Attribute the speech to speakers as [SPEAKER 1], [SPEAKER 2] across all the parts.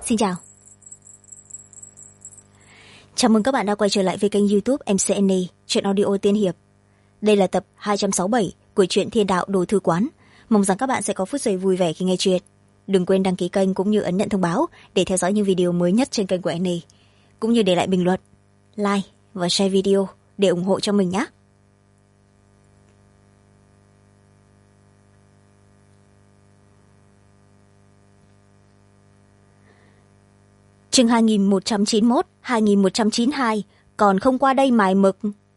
[SPEAKER 1] Xin chào. Chào mừng các bạn đã quay trở lại với kênh YouTube MCNA, truyện audio tiên hiệp. Đây là tập 267 của truyện Thiên Đạo Đồ Thư Quán. Mong rằng các bạn sẽ có phút giây vui vẻ khi nghe chuyện. Đừng quên đăng ký kênh cũng như ấn nhận thông báo để theo dõi những video mới nhất trên kênh của NA, cũng như để lại bình luận, like và share video để ủng hộ cho mình nhé. Chương 2191, 2192, còn không qua đây mài mực.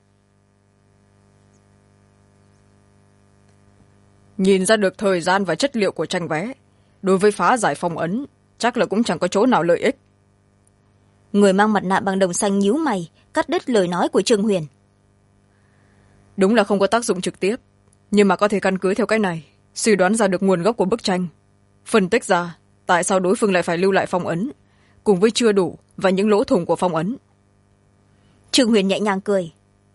[SPEAKER 2] Nhìn ra được thời gian và chất liệu của tranh vẽ, đối với phá giải phong ấn chắc là cũng chẳng có chỗ nào lợi ích.
[SPEAKER 1] Người mang mặt nạ bằng đồng xanh nhíu mày, cắt đứt lời nói của Trương Huyền.
[SPEAKER 2] Đúng là không có tác dụng trực tiếp, nhưng mà có thể căn cứ theo cái này suy đoán ra được nguồn gốc của bức tranh, phân tích ra tại sao đối phương lại phải lưu lại phong ấn, cùng với chưa đủ và những lỗ thủng của phong ấn.
[SPEAKER 1] Trương Huyền nhẹ nhàng cười.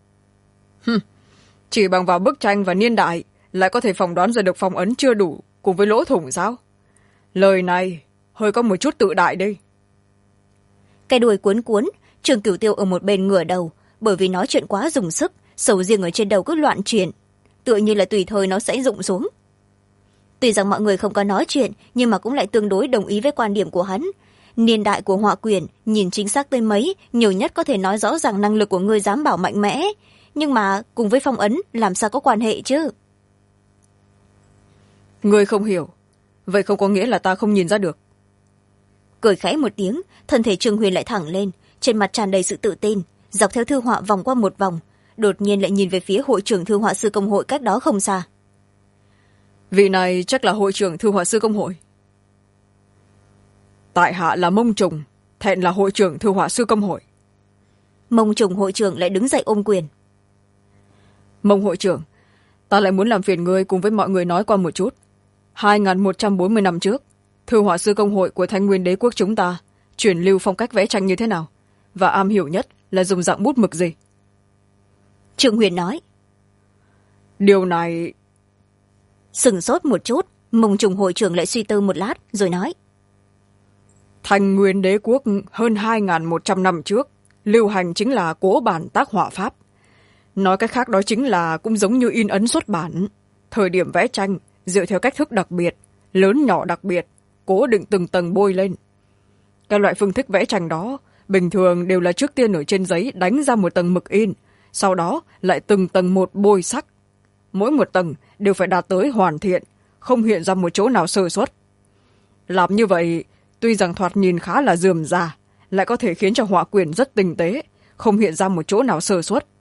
[SPEAKER 2] Chỉ bằng vào bức tranh và niên đại lại có thể phỏng đoán ra được phong ấn chưa đủ cùng với lỗ thủng sao? Lời này hơi có một chút tự đại đi.
[SPEAKER 1] Cái đuôi cuốn cuốn, Trương Cửu Tiêu ở một bên ngửa đầu, bởi vì nói chuyện quá dùng sức, sầu riêng ở trên đầu cứ loạn chuyển, tựa như là tùy thời nó sẽ rụng xuống. Tuy rằng mọi người không có nói chuyện, nhưng mà cũng lại tương đối đồng ý với quan điểm của hắn. Niên đại của họa quyển nhìn chính xác tới mấy, nhiều nhất có thể nói rõ ràng năng lực của ngươi dám bảo mạnh mẽ, nhưng mà cùng với phong ấn làm sao có quan hệ chứ?
[SPEAKER 2] Ngươi không hiểu, vậy không có nghĩa là ta không nhìn ra được.
[SPEAKER 1] Cười khẽ một tiếng, thân thể Trương Huyền lại thẳng lên, trên mặt tràn đầy sự tự tin, dọc theo thư họa vòng qua một vòng, đột nhiên lại nhìn về phía hội trưởng thư họa sư công hội cách đó không xa.
[SPEAKER 2] Vị này chắc là hội trưởng thư họa sư công hội. Tại hạ là Mông Trùng, thẹn là hội trưởng thư họa sư công hội.
[SPEAKER 1] Mông Trùng hội trưởng lại đứng dậy ôm quyền.
[SPEAKER 2] Mông hội trưởng, ta lại muốn làm phiền ngươi cùng với mọi người nói qua một chút. 2140 năm trước, thư họa sư công hội của Thanh Nguyên đế quốc chúng ta chuyển lưu phong cách vẽ tranh như thế nào, và am hiểu nhất là dùng dạng bút mực gì?
[SPEAKER 1] Trương Huyền nói.
[SPEAKER 2] Điều này...
[SPEAKER 1] Sửng sốt một chút, Mông Trùng hội trưởng lại suy tư một lát rồi nói.
[SPEAKER 2] Thanh Nguyên đế quốc hơn 2100 năm trước lưu hành chính là cố bản tác họa pháp. Nói cách khác đó chính là cũng giống như in ấn xuất bản, thời điểm vẽ tranh dựa theo cách thức đặc biệt, lớn nhỏ đặc biệt, cố định từng tầng bôi lên. Các loại phương thức vẽ tranh đó bình thường đều là trước tiên ở trên giấy đánh ra một tầng mực in, sau đó lại từng tầng một bôi sắc. Mỗi một tầng đều phải đạt tới hoàn thiện, không hiện ra một chỗ nào sơ suất. Làm như vậy tuy rằng thoạt nhìn khá là rườm rà, lại có thể khiến cho họa quyển rất tinh tế, không hiện ra một chỗ nào sơ suất.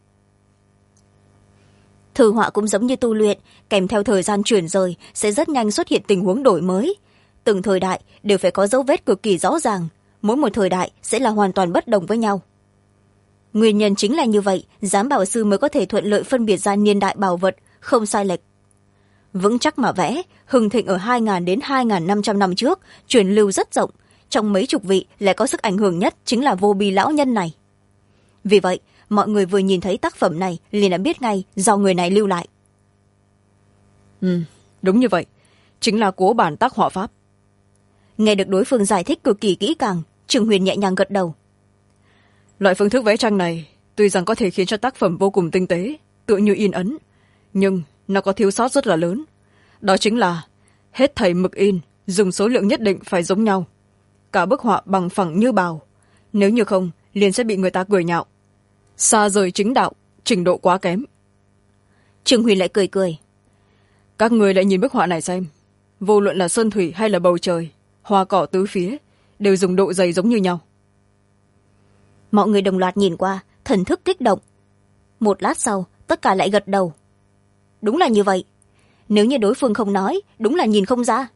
[SPEAKER 1] Thư họa cũng giống như tu luyện, kèm theo thời gian chuyển rời sẽ rất nhanh xuất hiện tình huống đổi mới. Từng thời đại đều phải có dấu vết cực kỳ rõ ràng, mỗi một thời đại sẽ là hoàn toàn bất đồng với nhau. Nguyên nhân chính là như vậy, giám bảo sư mới có thể thuận lợi phân biệt ra niên đại bảo vật, không sai lệch. Vững chắc mà vẽ, hưng thịnh ở 2000 đến 2500 năm trước, truyền lưu rất rộng, trong mấy chục vị lại có sức ảnh hưởng nhất chính là Vô Bi lão nhân này. Vì vậy, mọi người vừa nhìn thấy tác phẩm này liền đã biết ngay do người này lưu lại.
[SPEAKER 2] Đúng như vậy, chính là cố bản tác họa pháp.
[SPEAKER 1] Nghe được đối phương giải thích cực kỳ kỹ càng, Trương Huyền nhẹ nhàng gật đầu.
[SPEAKER 2] Loại phương thức vẽ tranh này tuy rằng có thể khiến cho tác phẩm vô cùng tinh tế, tựa như in ấn, nhưng nó có thiếu sót rất là lớn. Đó chính là hết thảy mực in dùng số lượng nhất định phải giống nhau, cả bức họa bằng phẳng như bào, nếu như không liền sẽ bị người ta cười nhạo, xa rời chính đạo, trình độ quá kém.
[SPEAKER 1] Trương Huyền lại cười cười.
[SPEAKER 2] Các người lại nhìn bức họa này xem, vô luận là sơn thủy hay là bầu trời, hoa cỏ tứ phía đều dùng độ dày giống như nhau.
[SPEAKER 1] Mọi người đồng loạt nhìn qua, thần thức kích động. Một lát sau tất cả lại gật đầu. Đúng là như vậy, nếu như đối phương không nói, đúng là nhìn không ra.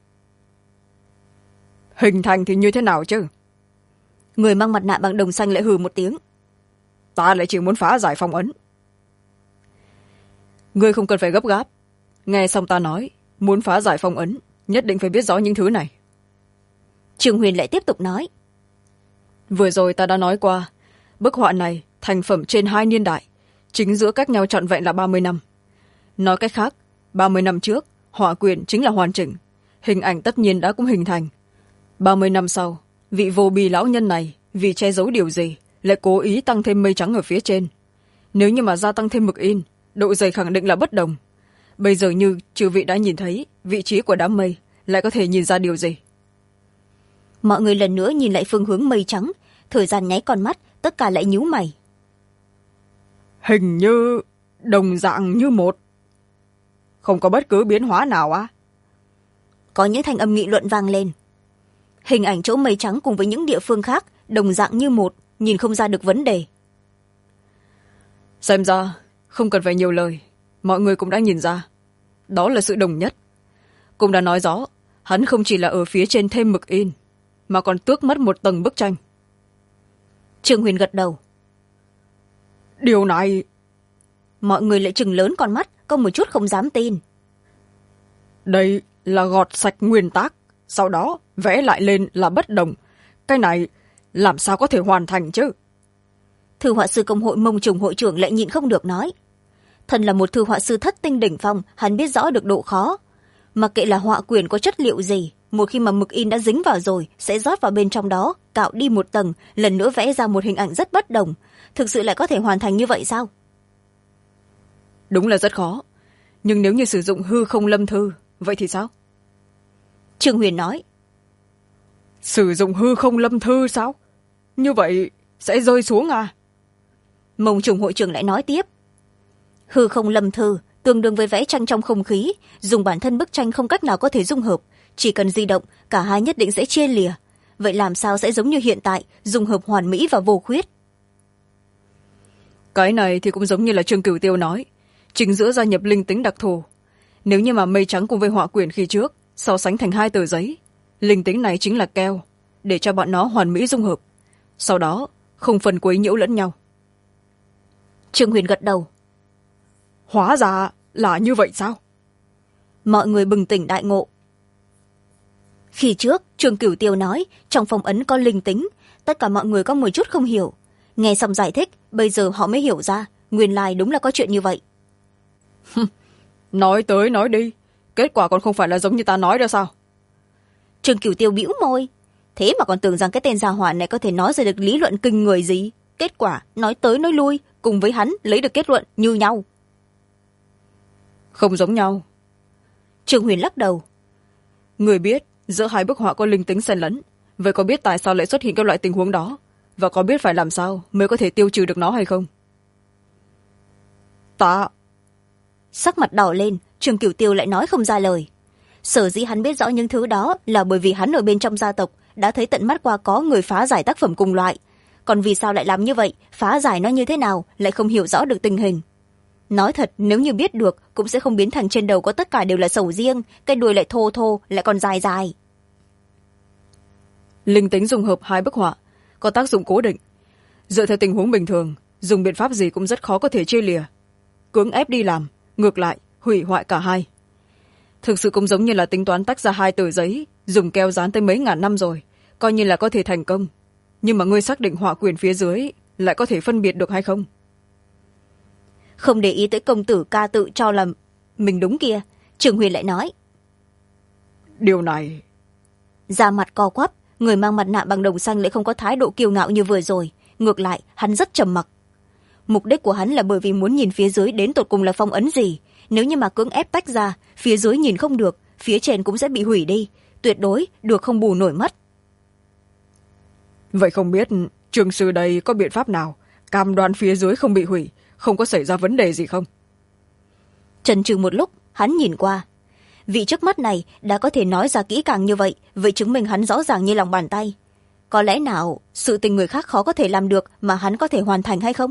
[SPEAKER 2] Hình thành thì như thế nào chứ?
[SPEAKER 1] Người mang mặt nạ bằng đồng xanh lại hừ một tiếng.
[SPEAKER 2] Ta lại chỉ muốn phá giải phong ấn. Ngươi không cần phải gấp gáp, nghe xong ta nói, muốn phá giải phong ấn nhất định phải biết rõ những thứ này.
[SPEAKER 1] Trương Huyền lại tiếp tục nói.
[SPEAKER 2] Vừa rồi ta đã nói qua, bức họa này thành phẩm trên 2 niên đại, chính giữa cách nhau trọn vẹn là 30 năm. Nói cách khác, 30 năm trước họa quyển chính là hoàn chỉnh, hình ảnh tất nhiên đã cũng hình thành. 30 năm sau vị vô bì lão nhân này vì che giấu điều gì lại cố ý tăng thêm mây trắng ở phía trên. Nếu như mà gia tăng thêm mực in, độ dày khẳng định là bất đồng. Bây giờ như chư vị đã nhìn thấy vị trí của đám mây, lại có thể nhìn ra điều gì?
[SPEAKER 1] Mọi người lần nữa nhìn lại phương hướng mây trắng, thời gian nháy con mắt, tất cả lại nhíu mày.
[SPEAKER 2] Hình như đồng dạng như một, không có bất cứ biến hóa nào á.
[SPEAKER 1] Có những thanh âm nghị luận vang lên. Hình ảnh chỗ mây trắng cùng với những địa phương khác đồng dạng như một, nhìn không ra được vấn đề.
[SPEAKER 2] Xem ra không cần phải nhiều lời, mọi người cũng đã nhìn ra, đó là sự đồng nhất. Cũng đã nói rõ hắn không chỉ là ở phía trên thêm mực in, mà còn tước mất một tầng bức tranh.
[SPEAKER 1] Trương Huyền gật đầu.
[SPEAKER 2] Điều này...
[SPEAKER 1] Mọi người lại trừng lớn con mắt, có một chút không dám tin.
[SPEAKER 2] Đây là gọt sạch nguyên tác, sau đó vẽ lại lên là bất đồng. Cái này làm sao có thể hoàn thành chứ?
[SPEAKER 1] Thư họa sư công hội Mông Trùng hội trưởng lại nhịn không được nói. Thần là một thư họa sư thất tinh đỉnh phong, hắn biết rõ được độ khó. Mặc kệ là họa quyển có chất liệu gì, một khi mà mực in đã dính vào rồi, sẽ rót vào bên trong đó, cạo đi một tầng, lần nữa vẽ ra một hình ảnh rất bất đồng. Thực sự lại có thể hoàn thành như vậy sao?
[SPEAKER 2] Đúng là rất khó. Nhưng nếu như sử dụng hư không lâm thư, vậy thì sao?
[SPEAKER 1] Trương Huyền nói.
[SPEAKER 2] Sử dụng hư không lâm thư sao? Như vậy sẽ rơi xuống à?
[SPEAKER 1] Mông Trùng hội trưởng lại nói tiếp. Hư không lâm thư tương đương với vẽ tranh trong không khí, dùng bản thân bức tranh không cách nào có thể dung hợp, chỉ cần di động cả hai nhất định sẽ chia lìa. Vậy làm sao sẽ giống như hiện tại, dung hợp hoàn mỹ và vô khuyết?
[SPEAKER 2] Cái này thì cũng giống như là Trương Cửu Tiêu nói, chính giữa gia nhập linh tính đặc thù. Nếu như mà mây trắng cùng với họa quyển khi trước so sánh thành hai tờ giấy, linh tính này chính là keo để cho bọn nó hoàn mỹ dung hợp, sau đó không phần quấy nhiễu lẫn nhau.
[SPEAKER 1] Trương Huyền gật đầu.
[SPEAKER 2] Hóa ra là như vậy sao?
[SPEAKER 1] Mọi người bừng tỉnh đại ngộ. Khi trước Trương Cửu Tiêu nói trong phong ấn có linh tính, tất cả mọi người có một chút không hiểu. Nghe xong giải thích, bây giờ họ mới hiểu ra nguyên lai đúng là có chuyện như vậy.
[SPEAKER 2] Nói tới nói đi, kết quả còn không phải là giống như ta nói đó sao?
[SPEAKER 1] Trương Cửu Tiêu bĩu môi. Thế mà còn tưởng rằng cái tên gia hỏa này có thể nói ra được lý luận kinh người gì. Kết quả nói tới nói lui, cùng với hắn lấy được kết luận như nhau.
[SPEAKER 2] Không giống nhau.
[SPEAKER 1] Trương Huyền lắc đầu.
[SPEAKER 2] Người biết giữa hai bức họa có linh tính xen lẫn, vậy có biết tại sao lại xuất hiện các loại tình huống đó, và có biết phải làm sao mới có thể tiêu trừ được nó hay không? Ta...
[SPEAKER 1] Sắc mặt đỏ lên, Trương Cửu Tiêu lại nói không ra lời. Sở dĩ hắn biết rõ những thứ đó là bởi vì hắn ở bên trong gia tộc đã thấy tận mắt qua có người phá giải tác phẩm cùng loại. Còn vì sao lại làm như vậy, phá giải nó như thế nào, lại không hiểu rõ được tình hình. Nói thật, nếu như biết được cũng sẽ không biến thành trên đầu có tất cả đều là sầu riêng, cái đuôi lại thô thô, lại còn dài dài.
[SPEAKER 2] Linh tính dung hợp hai bức họa có tác dụng cố định. Dựa theo tình huống bình thường, dùng biện pháp gì cũng rất khó có thể chia lìa. Cưỡng ép đi làm, ngược lại hủy hoại cả hai. Thực sự cũng giống như là tính toán tách ra hai tờ giấy, dùng keo dán tới mấy ngàn năm rồi, coi như là có thể thành công. Nhưng mà ngươi xác định họa quyển phía dưới lại có thể phân biệt được hay không?
[SPEAKER 1] Không để ý tới công tử ca tự cho là mình đúng kia, Trương Huyền lại nói.
[SPEAKER 2] Điều này...
[SPEAKER 1] Da mặt co quắp, người mang mặt nạ bằng đồng xanh lại không có thái độ kiêu ngạo như vừa rồi. Ngược lại, hắn rất trầm mặc. Mục đích của hắn là bởi vì muốn nhìn phía dưới đến tột cùng là phong ấn gì. Nếu như mà cưỡng ép tách ra, phía dưới nhìn không được, phía trên cũng sẽ bị hủy đi. Tuyệt đối được không bù nổi mất.
[SPEAKER 2] Vậy không biết Trương sư đây có biện pháp nào cam đoan phía dưới không bị hủy, không có xảy ra vấn đề gì không?
[SPEAKER 1] Chần chừ một lúc, hắn nhìn qua. Vị trước mắt này đã có thể nói ra kỹ càng như vậy, vậy chứng minh hắn rõ ràng như lòng bàn tay. Có lẽ nào sự tình người khác khó có thể làm được mà hắn có thể hoàn thành hay không?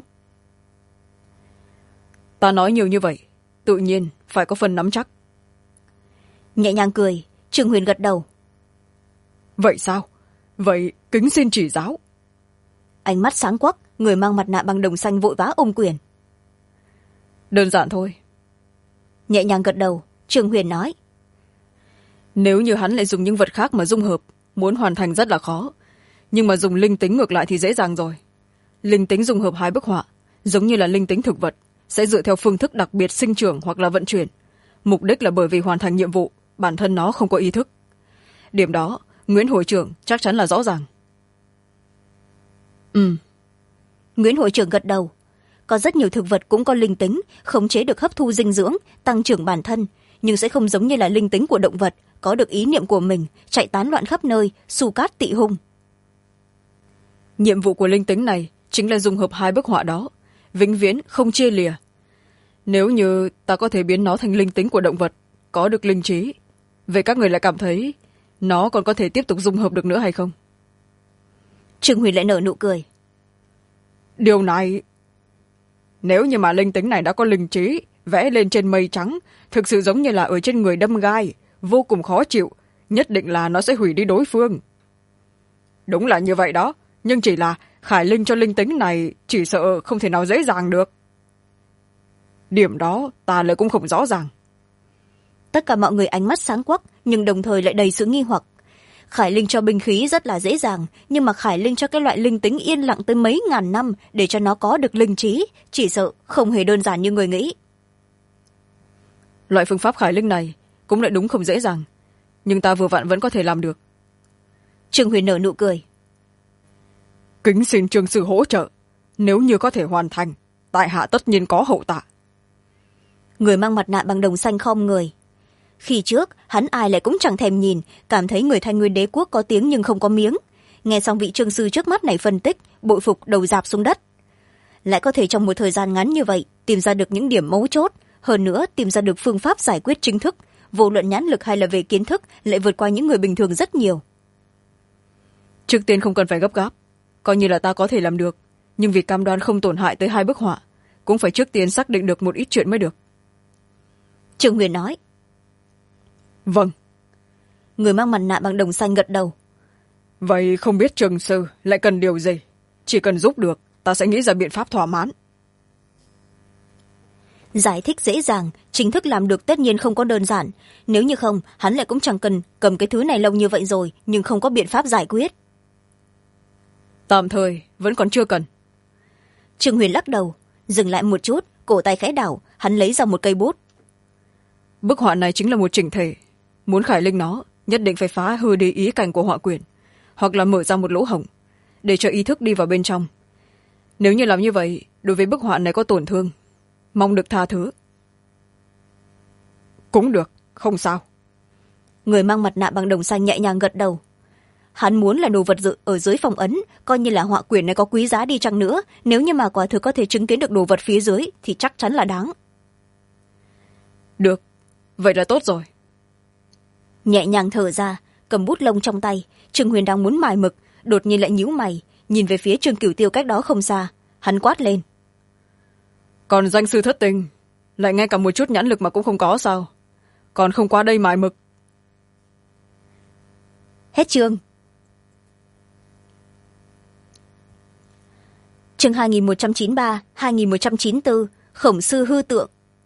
[SPEAKER 2] Ta nói nhiều như vậy, tự nhiên phải có phần nắm chắc.
[SPEAKER 1] Nhẹ nhàng cười, Trương Huyền gật đầu.
[SPEAKER 2] Vậy sao? Vậy kính xin chỉ giáo.
[SPEAKER 1] Ánh mắt sáng quắc, người mang mặt nạ bằng đồng xanh vội vã ôm quyền.
[SPEAKER 2] Đơn giản thôi.
[SPEAKER 1] Nhẹ nhàng gật đầu, Trương Huyền nói.
[SPEAKER 2] Nếu như hắn lại dùng những vật khác mà dung hợp, muốn hoàn thành rất là khó. Nhưng mà dùng linh tính ngược lại thì dễ dàng rồi. Linh tính dung hợp hai bức họa, giống như là linh tính thực vật, sẽ dựa theo phương thức đặc biệt sinh trưởng hoặc là vận chuyển. Mục đích là bởi vì hoàn thành nhiệm vụ, bản thân nó không có ý thức. Điểm đó, Nguyễn hội trưởng chắc chắn là rõ ràng. Ừ.
[SPEAKER 1] Nguyễn hội trưởng gật đầu. Có rất nhiều thực vật cũng có linh tính, khống chế được hấp thu dinh dưỡng, tăng trưởng bản thân, nhưng sẽ không giống như là linh tính của động vật, có được ý niệm của mình, chạy tán loạn khắp nơi, xù cát tị hung.
[SPEAKER 2] Nhiệm vụ của linh tính này chính là dung hợp hai bức họa đó, vĩnh viễn không chia lìa. Nếu như ta có thể biến nó thành linh tính của động vật, có được linh trí, vậy các người lại cảm thấy nó còn có thể tiếp tục dung hợp được nữa hay không?
[SPEAKER 1] Trương Huyền lại nở nụ cười.
[SPEAKER 2] Điều này, nếu như mà linh tính này đã có linh trí, vẽ lên trên mây trắng, thực sự giống như là ở trên người đâm gai, vô cùng khó chịu, nhất định là nó sẽ hủy đi đối phương. Đúng là như vậy đó, nhưng chỉ là khải linh cho linh tính này chỉ sợ không thể nào dễ dàng được. Điểm đó ta lại cũng không rõ ràng.
[SPEAKER 1] Tất cả mọi người ánh mắt sáng quắc, nhưng đồng thời lại đầy sự nghi hoặc. Khải linh cho binh khí rất là dễ dàng, nhưng mà khải linh cho cái loại linh tính yên lặng tới mấy ngàn năm để cho nó có được linh trí, chỉ sợ không hề đơn giản như người nghĩ.
[SPEAKER 2] Loại phương pháp khải linh này cũng lại đúng không dễ dàng, nhưng ta vừa vặn vẫn có thể làm được.
[SPEAKER 1] Trương Huyền nở nụ cười.
[SPEAKER 2] Kính xin Trương sư hỗ trợ, nếu như có thể hoàn thành, tại hạ tất nhiên có hậu tạ.
[SPEAKER 1] Người mang mặt nạ bằng đồng xanh khom người. Khi trước hắn ai lại cũng chẳng thèm nhìn, cảm thấy người Thanh Nguyên đế quốc có tiếng nhưng không có miếng. Nghe xong vị trương sư trước mắt này phân tích, bội phục đầu dạp xuống đất. Lại có thể trong một thời gian ngắn như vậy tìm ra được những điểm mấu chốt, hơn nữa tìm ra được phương pháp giải quyết chính thức, vô luận nhãn lực hay là về kiến thức lại vượt qua những người bình thường rất nhiều.
[SPEAKER 2] Trước tiên không cần phải gấp gáp, coi như là ta có thể làm được, nhưng vì cam đoan không tổn hại tới hai bức họa, cũng phải trước tiên xác định được một ít chuyện mới được.
[SPEAKER 1] Trương Huyền nói.
[SPEAKER 2] Vâng.
[SPEAKER 1] Người mang mặt nạ bằng đồng xanh gật đầu.
[SPEAKER 2] Vậy không biết Trương sư lại cần điều gì, chỉ cần giúp được ta sẽ nghĩ ra biện pháp thỏa mãn.
[SPEAKER 1] Giải thích dễ dàng, chính thức làm được tất nhiên không có đơn giản, nếu như không hắn lại cũng chẳng cần cầm cái thứ này lâu như vậy rồi nhưng không có biện pháp giải quyết.
[SPEAKER 2] Tạm thời vẫn còn chưa cần.
[SPEAKER 1] Trương Huyền lắc đầu, dừng lại một chút, cổ tay khẽ đảo, hắn lấy ra một cây bút.
[SPEAKER 2] Bức họa này chính là một chỉnh thể, muốn khải linh nó nhất định phải phá hư đi ý cảnh của họa quyển, hoặc là mở ra một lỗ hổng để cho ý thức đi vào bên trong. Nếu như làm như vậy đối với bức họa này có tổn thương, mong được tha thứ. Cũng được, không sao.
[SPEAKER 1] Người mang mặt nạ bằng đồng xanh nhẹ nhàng gật đầu. Hắn muốn là đồ vật dự ở dưới phòng ấn, coi như là họa quyển này có quý giá đi chăng nữa, nếu như mà quả thực có thể chứng kiến được đồ vật phía dưới thì chắc chắn là đáng.
[SPEAKER 2] Được, vậy là tốt rồi.
[SPEAKER 1] Nhẹ nhàng thở ra, cầm bút lông trong tay, Trương Huyền đang muốn mài mực, đột nhiên lại nhíu mày, nhìn về phía Trương Cửu Tiêu cách đó không xa. Hắn quát lên.
[SPEAKER 2] Còn danh sư thất tình, lại ngay cả một chút nhãn lực mà cũng không có sao? Còn không qua đây mài mực.
[SPEAKER 1] Hết chương. Chương 2193, 2194, Khổng sư hư tượng.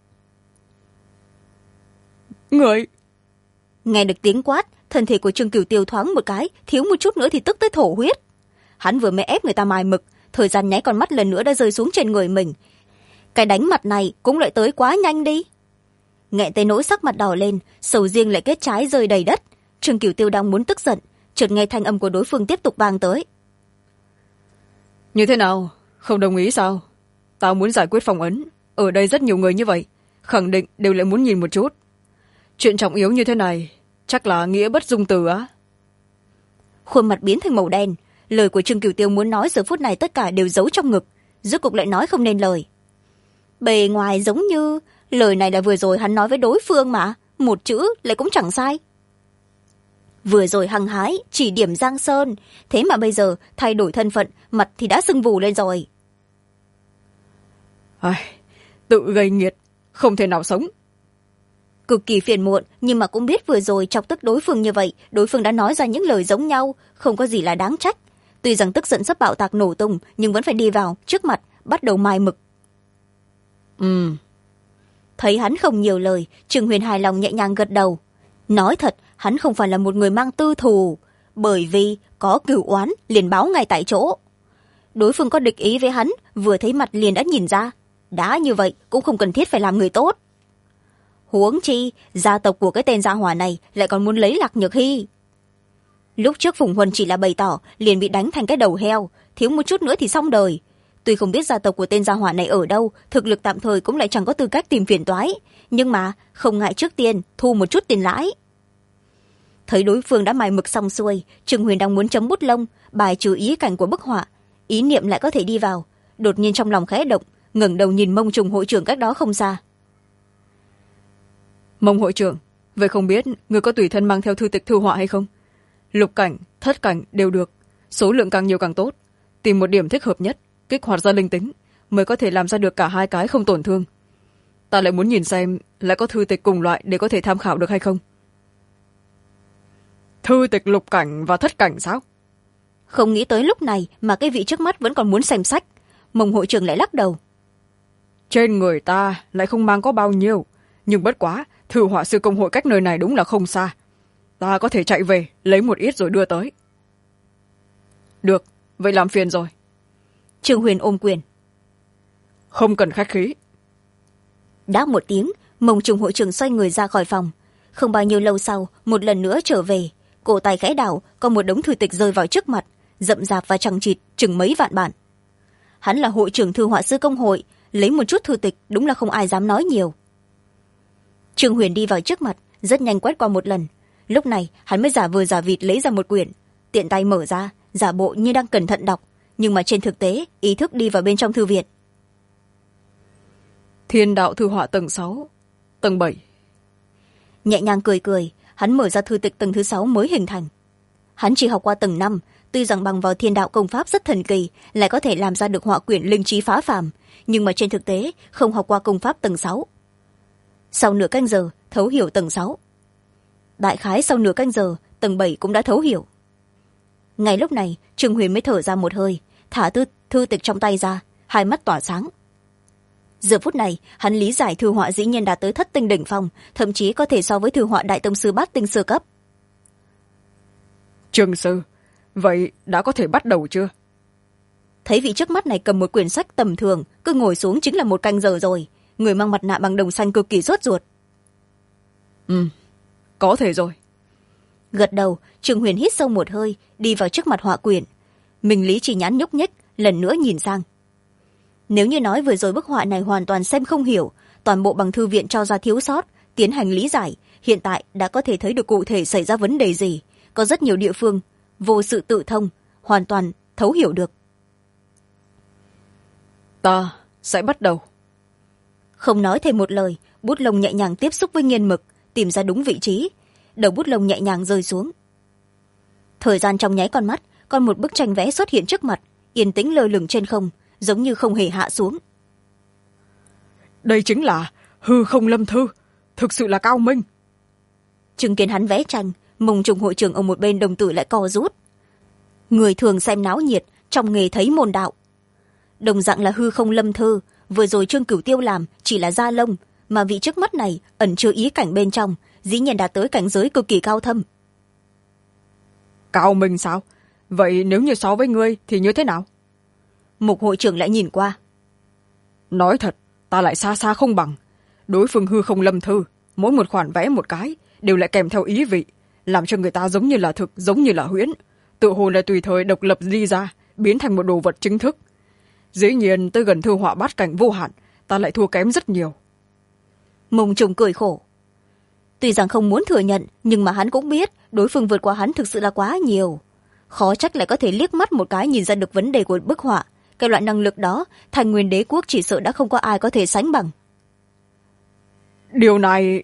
[SPEAKER 2] Người!
[SPEAKER 1] Nghe được tiếng quát, thân thể của Trương Cửu Tiêu thoáng một cái, thiếu một chút nữa thì tức tới thổ huyết. Hắn vừa mới ép người ta mài mực, thời gian nháy con mắt lần nữa đã rơi xuống trên người mình. Cái đánh mặt này cũng lại tới quá nhanh đi. Nghẹn tới nỗi sắc mặt đỏ lên, sầu riêng lại kết trái rơi đầy đất. Trương Cửu Tiêu đang muốn tức giận, chợt nghe thanh âm của đối phương tiếp tục vang tới.
[SPEAKER 2] Như thế nào? Không đồng ý sao? Tao muốn giải quyết phòng ấn, ở đây rất nhiều người như vậy, khẳng định đều lại muốn nhìn một chút. Chuyện trọng yếu như thế này, chắc là nghĩa bất dung từ á.
[SPEAKER 1] Khuôn mặt biến thành màu đen, lời của Trương Cửu Tiêu muốn nói giờ phút này tất cả đều giấu trong ngực, rốt cục lại nói không nên lời. Bề ngoài giống như lời này là vừa rồi hắn nói với đối phương mà, một chữ lại cũng chẳng sai. Vừa rồi hăng hái chỉ điểm Giang Sơn, thế mà bây giờ thay đổi thân phận, mặt thì đã sưng vù lên rồi.
[SPEAKER 2] Ai, tự gây nghiệt, không thể nào sống.
[SPEAKER 1] Cực kỳ phiền muộn, nhưng mà cũng biết vừa rồi chọc tức đối phương như vậy, đối phương đã nói ra những lời giống nhau, không có gì là đáng trách. Tuy rằng tức giận sắp bạo tạc nổ tung, nhưng vẫn phải đi vào trước mặt bắt đầu mài mực. Thấy hắn không nhiều lời, Trương Huyền hài lòng nhẹ nhàng gật đầu. Nói thật, hắn không phải là một người mang tư thù, bởi vì có cửu oán liền báo ngay tại chỗ. Đối phương có địch ý với hắn, vừa thấy mặt liền đã nhìn ra, đã như vậy cũng không cần thiết phải làm người tốt. Huống chi gia tộc của cái tên gia hỏa này lại còn muốn lấy Lạc Nhược Hy. Lúc trước Phùng Huân chỉ là bày tỏ liền bị đánh thành cái đầu heo, thiếu một chút nữa thì xong đời. Tuy không biết gia tộc của tên gia hỏa này ở đâu, thực lực tạm thời cũng lại chẳng có tư cách tìm phiền toái, nhưng mà không ngại trước tiên thu một chút tiền lãi. Thấy đối phương đã mài mực xong xuôi, Trương Huyền đang muốn chấm bút lông bài trừ ý cảnh của bức họa, ý niệm lại có thể đi vào. Đột nhiên trong lòng khẽ động, ngẩng đầu nhìn Mông Trùng hội trưởng cách đó không xa.
[SPEAKER 2] Mông hội trưởng, vậy không biết người có tùy thân mang theo thư tịch thư họa hay không? Lục cảnh, thất cảnh đều được, số lượng càng nhiều càng tốt. Tìm một điểm thích hợp nhất, kích hoạt ra linh tính, mới có thể làm ra được cả hai cái không tổn thương. Ta lại muốn nhìn xem lại có thư tịch cùng loại để có thể tham khảo được hay không. Thư tịch lục cảnh và thất cảnh sao?
[SPEAKER 1] Không nghĩ tới lúc này mà cái vị trước mắt vẫn còn muốn xem sách. Mông hội trưởng lại lắc đầu.
[SPEAKER 2] Trên người ta lại không mang có bao nhiêu, nhưng bất quá thư họa sư công hội cách nơi này đúng là không xa. Ta có thể chạy về lấy một ít rồi đưa tới. Được, vậy làm phiền rồi.
[SPEAKER 1] Trương Huyền ôm quyền.
[SPEAKER 2] Không cần khách khí.
[SPEAKER 1] Đáp một tiếng, Mông Trùng hội trưởng xoay người ra khỏi phòng. Không bao nhiêu lâu sau, một lần nữa trở về, cổ tay khẽ đảo, có một đống thư tịch rơi vào trước mặt, rậm rạp và chằng chịt chừng mấy vạn bản. Hắn là hội trưởng thư họa sư công hội, lấy một chút thư tịch đúng là không ai dám nói nhiều. Trương Huyền đi vào trước mặt, rất nhanh quét qua một lần. Lúc này hắn mới giả vờ giả vịt lấy ra một quyển, tiện tay mở ra, giả bộ như đang cẩn thận đọc, nhưng mà trên thực tế ý thức đi vào bên trong thư viện.
[SPEAKER 2] Thiên đạo thư họa tầng 6, tầng 7.
[SPEAKER 1] Nhẹ nhàng cười cười, hắn mở ra thư tịch tầng thứ 6 mới hình thành. Hắn chỉ học qua tầng 5, tuy rằng bằng vào thiên đạo công pháp rất thần kỳ, lại có thể làm ra được họa quyển linh trí phá phàm, nhưng mà trên thực tế không học qua công pháp tầng 6. Sau nửa canh giờ thấu hiểu tầng 6. Đại khái sau nửa canh giờ tầng 7 cũng đã thấu hiểu. Ngay lúc này Trương Huyền mới thở ra một hơi, thả thư tịch trong tay ra, hai mắt tỏa sáng. Giờ phút này hắn lý giải thư họa dĩ nhiên đạt tới thất tinh đỉnh phong, thậm chí có thể so với thư họa đại tông sư bát tinh sơ cấp.
[SPEAKER 2] Trương sư, vậy đã có thể bắt đầu chưa?
[SPEAKER 1] Thấy vị trước mắt này cầm một quyển sách tầm thường, cứ ngồi xuống chính là một canh giờ rồi. Người mang mặt nạ bằng đồng xanh cực kỳ sốt ruột.
[SPEAKER 2] Có thể rồi.
[SPEAKER 1] Gật đầu, Trương Huyền hít sâu một hơi, đi vào trước mặt họa quyển. Mình lý chỉ nhãn nhúc nhích, lần nữa nhìn sang. Nếu như nói vừa rồi bức họa này hoàn toàn xem không hiểu, toàn bộ bằng thư viện cho ra thiếu sót, tiến hành lý giải, hiện tại đã có thể thấy được cụ thể xảy ra vấn đề gì. Có rất nhiều địa phương vô sự tự thông, hoàn toàn thấu hiểu được.
[SPEAKER 2] Ta sẽ bắt đầu.
[SPEAKER 1] Không nói thêm một lời, bút lông nhẹ nhàng tiếp xúc với nghiên mực, tìm ra đúng vị trí. Đầu bút lông nhẹ nhàng rơi xuống. Thời gian trong nháy con mắt, còn một bức tranh vẽ xuất hiện trước mặt, yên tĩnh lơ lửng trên không, giống như không hề hạ xuống.
[SPEAKER 2] Đây chính là hư không lâm thư, thực sự là cao minh.
[SPEAKER 1] Chứng kiến hắn vẽ tranh, Mông Trùng hội trưởng ở một bên đồng tử lại co rút. Người thường xem náo nhiệt, trong nghề thấy môn đạo. Đồng dạng là hư không lâm thư, vừa rồi Trương Cửu Tiêu làm chỉ là da lông, mà vị trước mắt này ẩn chứa ý cảnh bên trong, dĩ nhiên đạt tới cảnh giới cực kỳ cao thâm.
[SPEAKER 2] Cao minh sao? Vậy nếu như so với ngươi thì như thế nào?
[SPEAKER 1] Mục hội trưởng lại nhìn qua.
[SPEAKER 2] Nói thật, ta lại xa xa không bằng. Đối phương hư không lâm thư, mỗi một khoản vẽ một cái đều lại kèm theo ý vị, làm cho người ta giống như là thực, giống như là huyễn, tự hồ là tùy thời độc lập đi ra, biến thành một đồ vật chính thức. Dĩ nhiên tới gần thư họa bát cảnh vô hạn, ta lại thua kém rất nhiều.
[SPEAKER 1] Mông Trùng cười khổ. Tuy rằng không muốn thừa nhận, nhưng mà hắn cũng biết đối phương vượt qua hắn thực sự là quá nhiều. Khó trách lại có thể liếc mắt một cái nhìn ra được vấn đề của bức họa. Cái loại năng lực đó, Thành Nguyên Đế quốc chỉ sợ đã không có ai có thể sánh bằng.
[SPEAKER 2] Điều này...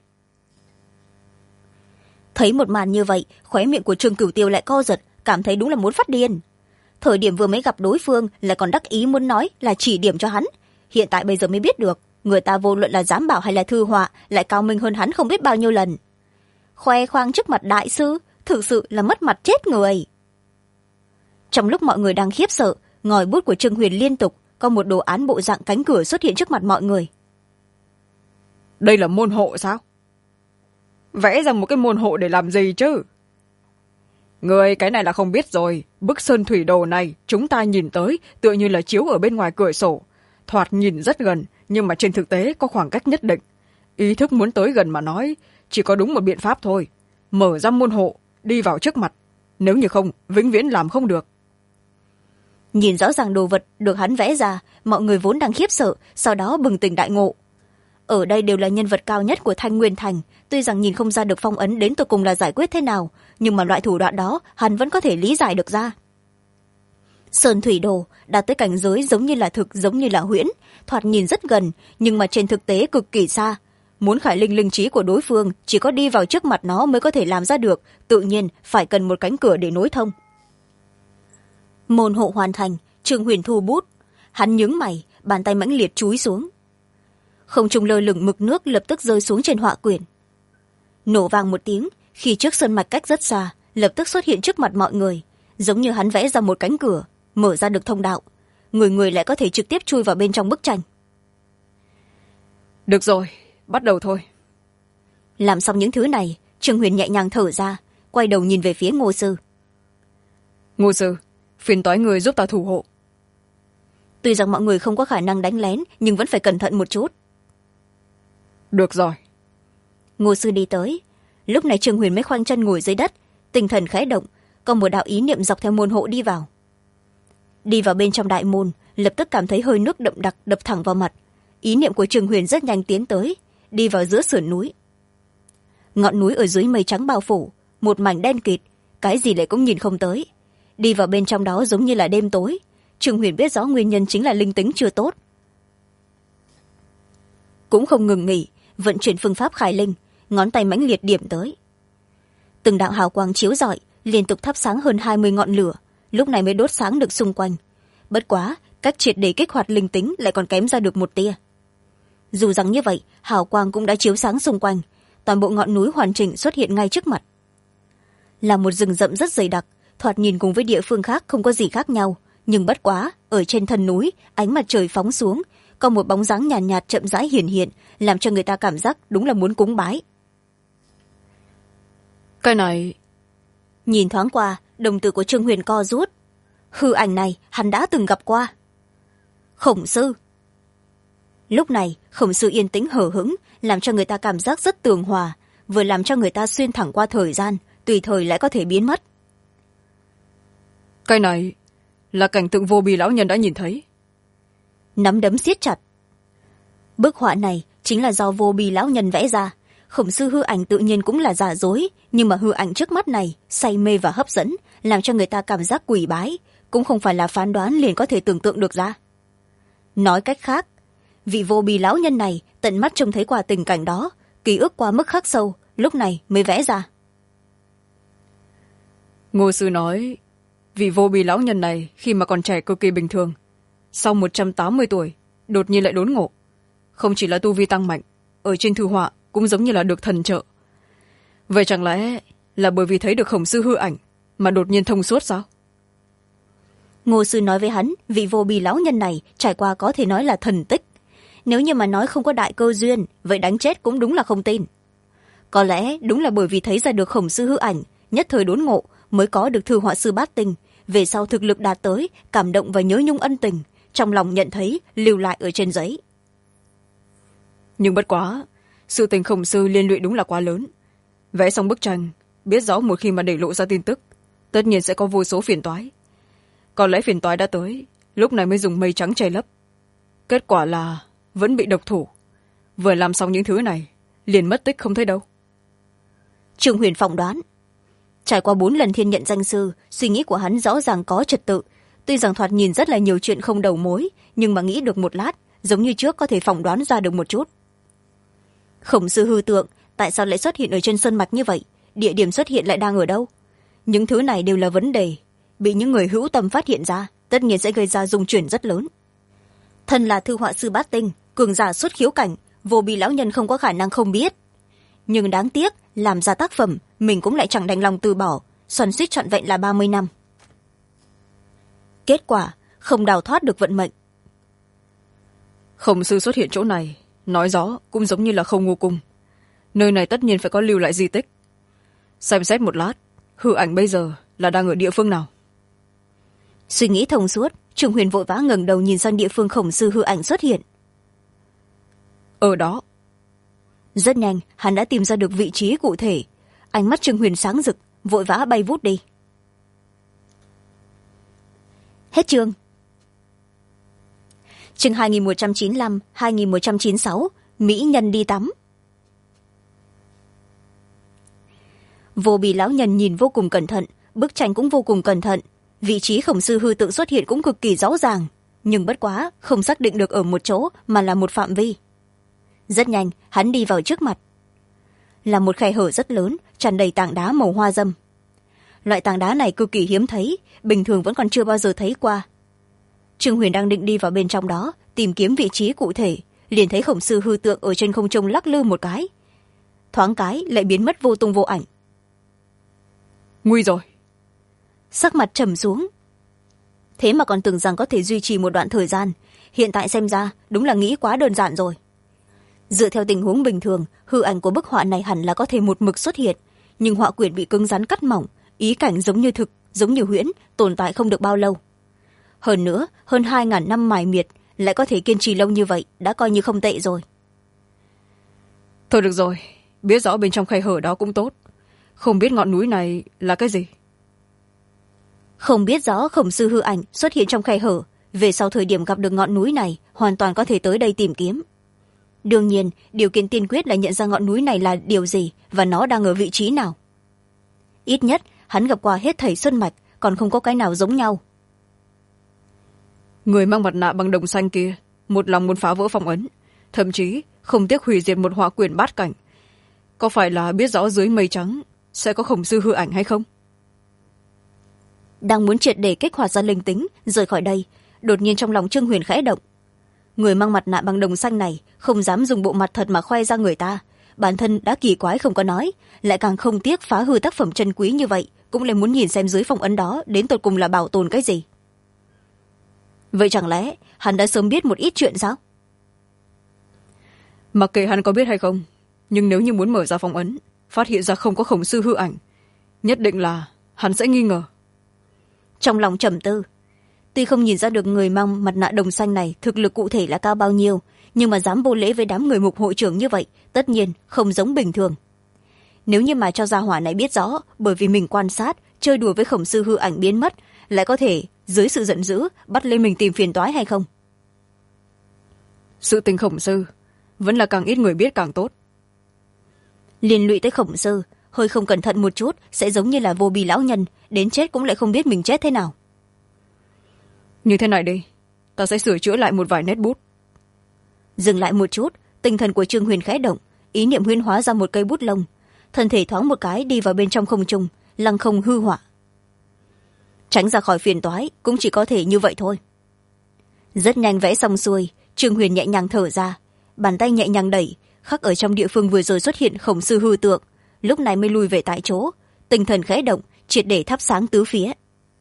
[SPEAKER 1] Thấy một màn như vậy, khóe miệng của Trương Cửu Tiêu lại co giật, cảm thấy đúng là muốn phát điên. Thời điểm vừa mới gặp đối phương lại còn đắc ý muốn nói là chỉ điểm cho hắn. Hiện tại bây giờ mới biết được, người ta vô luận là giám bảo hay là thư họa lại cao minh hơn hắn không biết bao nhiêu lần. Khoe khoang trước mặt đại sư, thực sự là mất mặt chết người. Trong lúc mọi người đang khiếp sợ, ngòi bút của Trương Huyền liên tục có một đồ án bộ dạng cánh cửa xuất hiện trước mặt mọi người.
[SPEAKER 2] Đây là môn hộ sao? Vẽ ra một cái môn hộ để làm gì chứ? Người cái này là không biết rồi. Bức sơn thủy đồ này chúng ta nhìn tới tựa như là chiếu ở bên ngoài cửa sổ. Thoạt nhìn rất gần, nhưng mà trên thực tế có khoảng cách nhất định. Ý thức muốn tới gần mà nói, chỉ có đúng một biện pháp thôi. Mở ra môn hộ, đi vào trước mặt. Nếu như không, vĩnh viễn làm không được.
[SPEAKER 1] nhìn rõ ràng đồ vật được hắn vẽ ra, mọi người vốn đang khiếp sợ sau đó bừng tỉnh đại ngộ. Ở đây đều là nhân vật cao nhất của Thanh Nguyên Thành, tuy rằng nhìn không ra được phong ấn đến tột cùng là giải quyết thế nào, nhưng mà loại thủ đoạn đó hắn vẫn có thể lý giải được ra. Sơn thủy đồ đạt tới cảnh giới giống như là thực, giống như là huyễn, thoạt nhìn rất gần nhưng mà trên thực tế cực kỳ xa. Muốn khải linh linh trí của đối phương chỉ có đi vào trước mặt nó mới có thể làm ra được, tự nhiên phải cần một cánh cửa để nối thông. Môn hộ hoàn thành, Trương Huyền thu bút, hắn nhướng mày, bàn tay mãnh liệt chúi xuống. Không trung lơ lửng mực nước lập tức rơi xuống trên họa quyển. Nổ vang một tiếng, khi trước sơn mạch cách rất xa lập tức xuất hiện trước mặt mọi người, giống như hắn vẽ ra một cánh cửa, mở ra được thông đạo, người người lại có thể trực tiếp chui vào bên trong bức tranh.
[SPEAKER 2] Được rồi, bắt đầu thôi.
[SPEAKER 1] Làm xong những thứ này, Trương Huyền nhẹ nhàng thở ra, quay đầu nhìn về phía Ngô sư.
[SPEAKER 2] Ngô sư, phiền toái người giúp ta thủ hộ.
[SPEAKER 1] Tuy rằng mọi người không có khả năng đánh lén nhưng vẫn phải cẩn thận một chút.
[SPEAKER 2] Được rồi.
[SPEAKER 1] Ngô sư đi tới, lúc này Trương Huyền mới khoanh chân ngồi dưới đất, tinh thần khẽ động, có một đạo ý niệm dọc theo môn hộ đi vào. Đi vào bên trong đại môn, lập tức cảm thấy hơi nước đậm đặc đập thẳng vào mặt. Ý niệm của Trương Huyền rất nhanh tiến tới, đi vào giữa sườn núi. Ngọn núi ở dưới mây trắng bao phủ, một mảnh đen kịt, cái gì lại cũng nhìn không tới. Đi vào bên trong đó giống như là đêm tối. Trương Huyền biết rõ nguyên nhân chính là linh tính chưa tốt. Cũng không ngừng nghỉ, vận chuyển phương pháp khải linh, ngón tay mãnh liệt điểm tới. Từng đạo hào quang chiếu rọi, liên tục thắp sáng hơn 20 ngọn lửa, lúc này mới đốt sáng được xung quanh. Bất quá, cách triệt để kích hoạt linh tính lại còn kém ra được một tia. Dù rằng như vậy, hào quang cũng đã chiếu sáng xung quanh, toàn bộ ngọn núi hoàn chỉnh xuất hiện ngay trước mặt. Là một rừng rậm rất dày đặc, thoạt nhìn cùng với địa phương khác không có gì khác nhau, nhưng bất quá, ở trên thân núi, ánh mặt trời phóng xuống, có một bóng dáng nhàn nhạt chậm rãi hiển hiện, làm cho người ta cảm giác đúng là muốn cúng bái.
[SPEAKER 2] Cái này...
[SPEAKER 1] Nhìn thoáng qua, đồng tử của Trương Huyền co rút. Hư ảnh này hắn đã từng gặp qua. Khổng sư. Lúc này Khổng sư yên tĩnh hờ hững, làm cho người ta cảm giác rất tường hòa, vừa làm cho người ta xuyên thẳng qua thời gian, tùy thời lại có thể biến mất.
[SPEAKER 2] Cái này là cảnh tượng Vô Bi lão nhân đã nhìn thấy.
[SPEAKER 1] Nắm đấm siết chặt. Bức họa này chính là do Vô Bi lão nhân vẽ ra. Khổng sư hư ảnh tự nhiên cũng là giả dối, nhưng mà hư ảnh trước mắt này say mê và hấp dẫn, làm cho người ta cảm giác quỳ bái, cũng không phải là phán đoán liền có thể tưởng tượng được ra. Nói cách khác, vị Vô Bi lão nhân này tận mắt trông thấy qua tình cảnh đó, ký ức qua mức khắc sâu, lúc này mới vẽ ra.
[SPEAKER 2] Ngô sư nói, vị Vô Bi lão nhân này khi mà còn trẻ cực kỳ bình thường, sau 180 tuổi đột nhiên lại đốn ngộ, không chỉ là tu vi tăng mạnh, ở trên thư họa cũng giống như là được thần trợ. Vậy chẳng lẽ là bởi vì thấy được Khổng sư hư ảnh mà đột nhiên thông suốt sao?
[SPEAKER 1] Ngô sư nói với hắn, vị Vô Bi lão nhân này trải qua có thể nói là thần tích. Nếu như mà nói không có đại cơ duyên, vậy đánh chết cũng đúng là không tin. Có lẽ đúng là bởi vì thấy ra được Khổng sư hư ảnh, nhất thời đốn ngộ, mới có được thư họa sư bát tinh, về sau thực lực đạt tới, cảm động và nhớ nhung ân tình, trong lòng nhận thấy, lưu lại ở trên giấy.
[SPEAKER 2] Nhưng bất quá, sự tình Khổng sư liên lụy đúng là quá lớn. Vẽ xong bức tranh, biết rõ một khi mà để lộ ra tin tức, tất nhiên sẽ có vô số phiền toái. Có lẽ phiền toái đã tới, lúc này mới dùng mây trắng che lấp. Kết quả là vẫn bị độc thủ. Vừa làm xong những thứ này, liền mất tích không thấy đâu.
[SPEAKER 1] Trương Huyền phỏng đoán. Trải qua 4 lần thiên nhận danh sư, suy nghĩ của hắn rõ ràng có trật tự. Tuy rằng thoạt nhìn rất là nhiều chuyện không đầu mối, nhưng mà nghĩ được một lát, giống như trước có thể phỏng đoán ra được một chút. Khổng sư hư tượng, tại sao lại xuất hiện ở trên sơn mạch như vậy? Địa điểm xuất hiện lại đang ở đâu? Những thứ này đều là vấn đề. Bị những người hữu tâm phát hiện ra, tất nhiên sẽ gây ra rung chuyển rất lớn. Thân là thư họa sư bát tinh, cường giả xuất khiếu cảnh, Vô Bi lão nhân không có khả năng không biết. Nhưng đáng tiếc, làm ra tác phẩm, mình cũng lại chẳng đành lòng từ bỏ, xoắn xuýt trọn vẹn là 30 năm. Kết quả, không đào thoát được vận mệnh.
[SPEAKER 2] Khổng sư xuất hiện chỗ này, nói rõ cũng giống như là không ngô cung. Nơi này tất nhiên phải có lưu lại di tích. Xem xét một lát, hư ảnh bây giờ là đang ở địa phương nào?
[SPEAKER 1] Suy nghĩ thông suốt, Trương Huyền vội vã ngẩng đầu nhìn sang địa phương Khổng sư hư ảnh xuất hiện.
[SPEAKER 2] Ở đó.
[SPEAKER 1] Rất nhanh, hắn đã tìm ra được vị trí cụ thể. Ánh mắt Trương Huyền sáng rực, vội vã bay vút đi. Hết chương. chương 2195 2196 mỹ nhân đi tắm. Vô bì lão nhân nhìn vô cùng cẩn thận, bức tranh cũng vô cùng cẩn thận, vị trí khổng sư hư tượng xuất hiện cũng cực kỳ rõ ràng, nhưng bất quá không xác định được ở một chỗ mà là một phạm vi. Rất nhanh hắn đi vào trước mặt, là một khe hở rất lớn tràn đầy tảng đá màu hoa dâm. Loại tảng đá này cực kỳ hiếm thấy, bình thường vẫn còn chưa bao giờ thấy qua. Trương Huyền đang định đi vào bên trong đó tìm kiếm vị trí cụ thể, liền thấy khổng sư hư tượng ở trên không trung lắc lư một cái, thoáng cái lại biến mất vô tung vô ảnh.
[SPEAKER 2] Nguy rồi.
[SPEAKER 1] Sắc mặt trầm xuống. Thế mà còn tưởng rằng có thể duy trì một đoạn thời gian, hiện tại xem ra đúng là nghĩ quá đơn giản rồi. Dựa theo tình huống bình thường, hư ảnh của bức họa này hẳn là có thể một mực xuất hiện, nhưng họa quyển bị cứng rắn cắt mỏng, ý cảnh giống như thực, giống như huyễn, tồn tại không được bao lâu. Hơn nữa, hơn 2000 năm mài miệt lại có thể kiên trì lâu như vậy, đã coi như không tệ rồi.
[SPEAKER 2] Thôi được rồi, biết rõ bên trong khe hở đó cũng tốt. Không biết ngọn núi này là cái gì?
[SPEAKER 1] Không biết rõ khổng sư hư ảnh xuất hiện trong khe hở, về sau thời điểm gặp được ngọn núi này hoàn toàn có thể tới đây tìm kiếm. Đương nhiên điều kiện tiên quyết là nhận ra ngọn núi này là điều gì và nó đang ở vị trí nào. Ít nhất hắn gặp qua hết thảy sơn mạch, còn không có cái nào giống nhau.
[SPEAKER 2] Người mang mặt nạ bằng đồng xanh kia một lòng muốn phá vỡ phong ấn, thậm chí không tiếc hủy diệt một họa quyển bát cảnh. Có phải là biết rõ dưới mây trắng sẽ có khổng sư hư ảnh hay không?
[SPEAKER 1] Đang muốn triệt để kích hoạt ra linh tính rời khỏi đây, đột nhiên trong lòng Trương Huyền khẽ động. Người mang mặt nạ bằng đồng xanh này không dám dùng bộ mặt thật mà khoe ra người ta, bản thân đã kỳ quái không có nói, lại càng không tiếc phá hư tác phẩm chân quý như vậy, cũng lại muốn nhìn xem dưới phong ấn đó đến tột cùng là bảo tồn cái gì. Vậy chẳng lẽ hắn đã sớm biết một ít chuyện sao?
[SPEAKER 2] Mặc kệ hắn có biết hay không, nhưng nếu như muốn mở ra phong ấn, phát hiện ra không có khổng sư hư ảnh, nhất định là hắn sẽ nghi ngờ.
[SPEAKER 1] Trong lòng trầm tư, tuy không nhìn ra được người mang mặt nạ đồng xanh này thực lực cụ thể là cao bao nhiêu, nhưng mà dám vô lễ với đám người mục hội trưởng như vậy tất nhiên không giống bình thường. Nếu như mà cho gia hỏa này biết rõ bởi vì mình quan sát chơi đùa với khổng sư hư ảnh biến mất, lại có thể dưới sự giận dữ bắt lên mình tìm phiền toái hay không?
[SPEAKER 2] Sự tình khổng sư vẫn là càng ít người biết càng tốt.
[SPEAKER 1] Liên lụy tới khổng sư, hơi không cẩn thận một chút sẽ giống như là vô bì lão nhân, đến chết cũng lại không biết mình chết thế nào.
[SPEAKER 2] Như thế này đi, ta sẽ sửa chữa lại một vài nét bút.
[SPEAKER 1] Dừng lại một chút, tinh thần của Trương Huyền khẽ động, ý niệm huyễn hóa ra một cây bút lông, thân thể thoáng một cái đi vào bên trong không trung, lăng không hư họa. Tránh ra khỏi phiền toái cũng chỉ có thể như vậy thôi. Rất nhanh vẽ xong xuôi, Trương Huyền nhẹ nhàng thở ra, bàn tay nhẹ nhàng đẩy, khắc ở trong địa phương vừa rồi xuất hiện khổng sư hư tượng, lúc này mới lùi về tại chỗ, tinh thần khẽ động, triệt để thắp sáng tứ phía.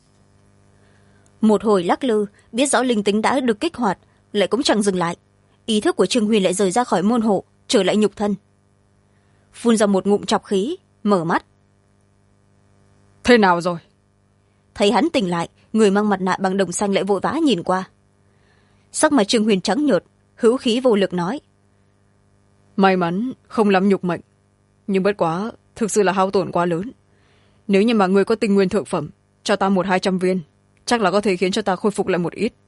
[SPEAKER 1] Một hồi lắc lư, biết rõ linh tính đã được kích hoạt, lại cũng chẳng dừng lại. Ý thức của Trương Huyền lại rời ra khỏi môn hộ, trở lại nhục thân. Phun ra một ngụm trọc khí, mở mắt.
[SPEAKER 2] Thế nào rồi?
[SPEAKER 1] Thấy hắn tỉnh lại, người mang mặt nạ bằng đồng xanh lại vội vã nhìn qua. Sắc mặt Trương Huyền trắng nhợt, hữu khí vô lực nói:
[SPEAKER 2] May mắn không lắm nhục mệnh, nhưng bất quá thực sự là hao tổn quá lớn. Nếu như mà người có tinh nguyên thượng phẩm, cho ta 100-200 viên, chắc là có thể khiến cho ta khôi phục lại một ít.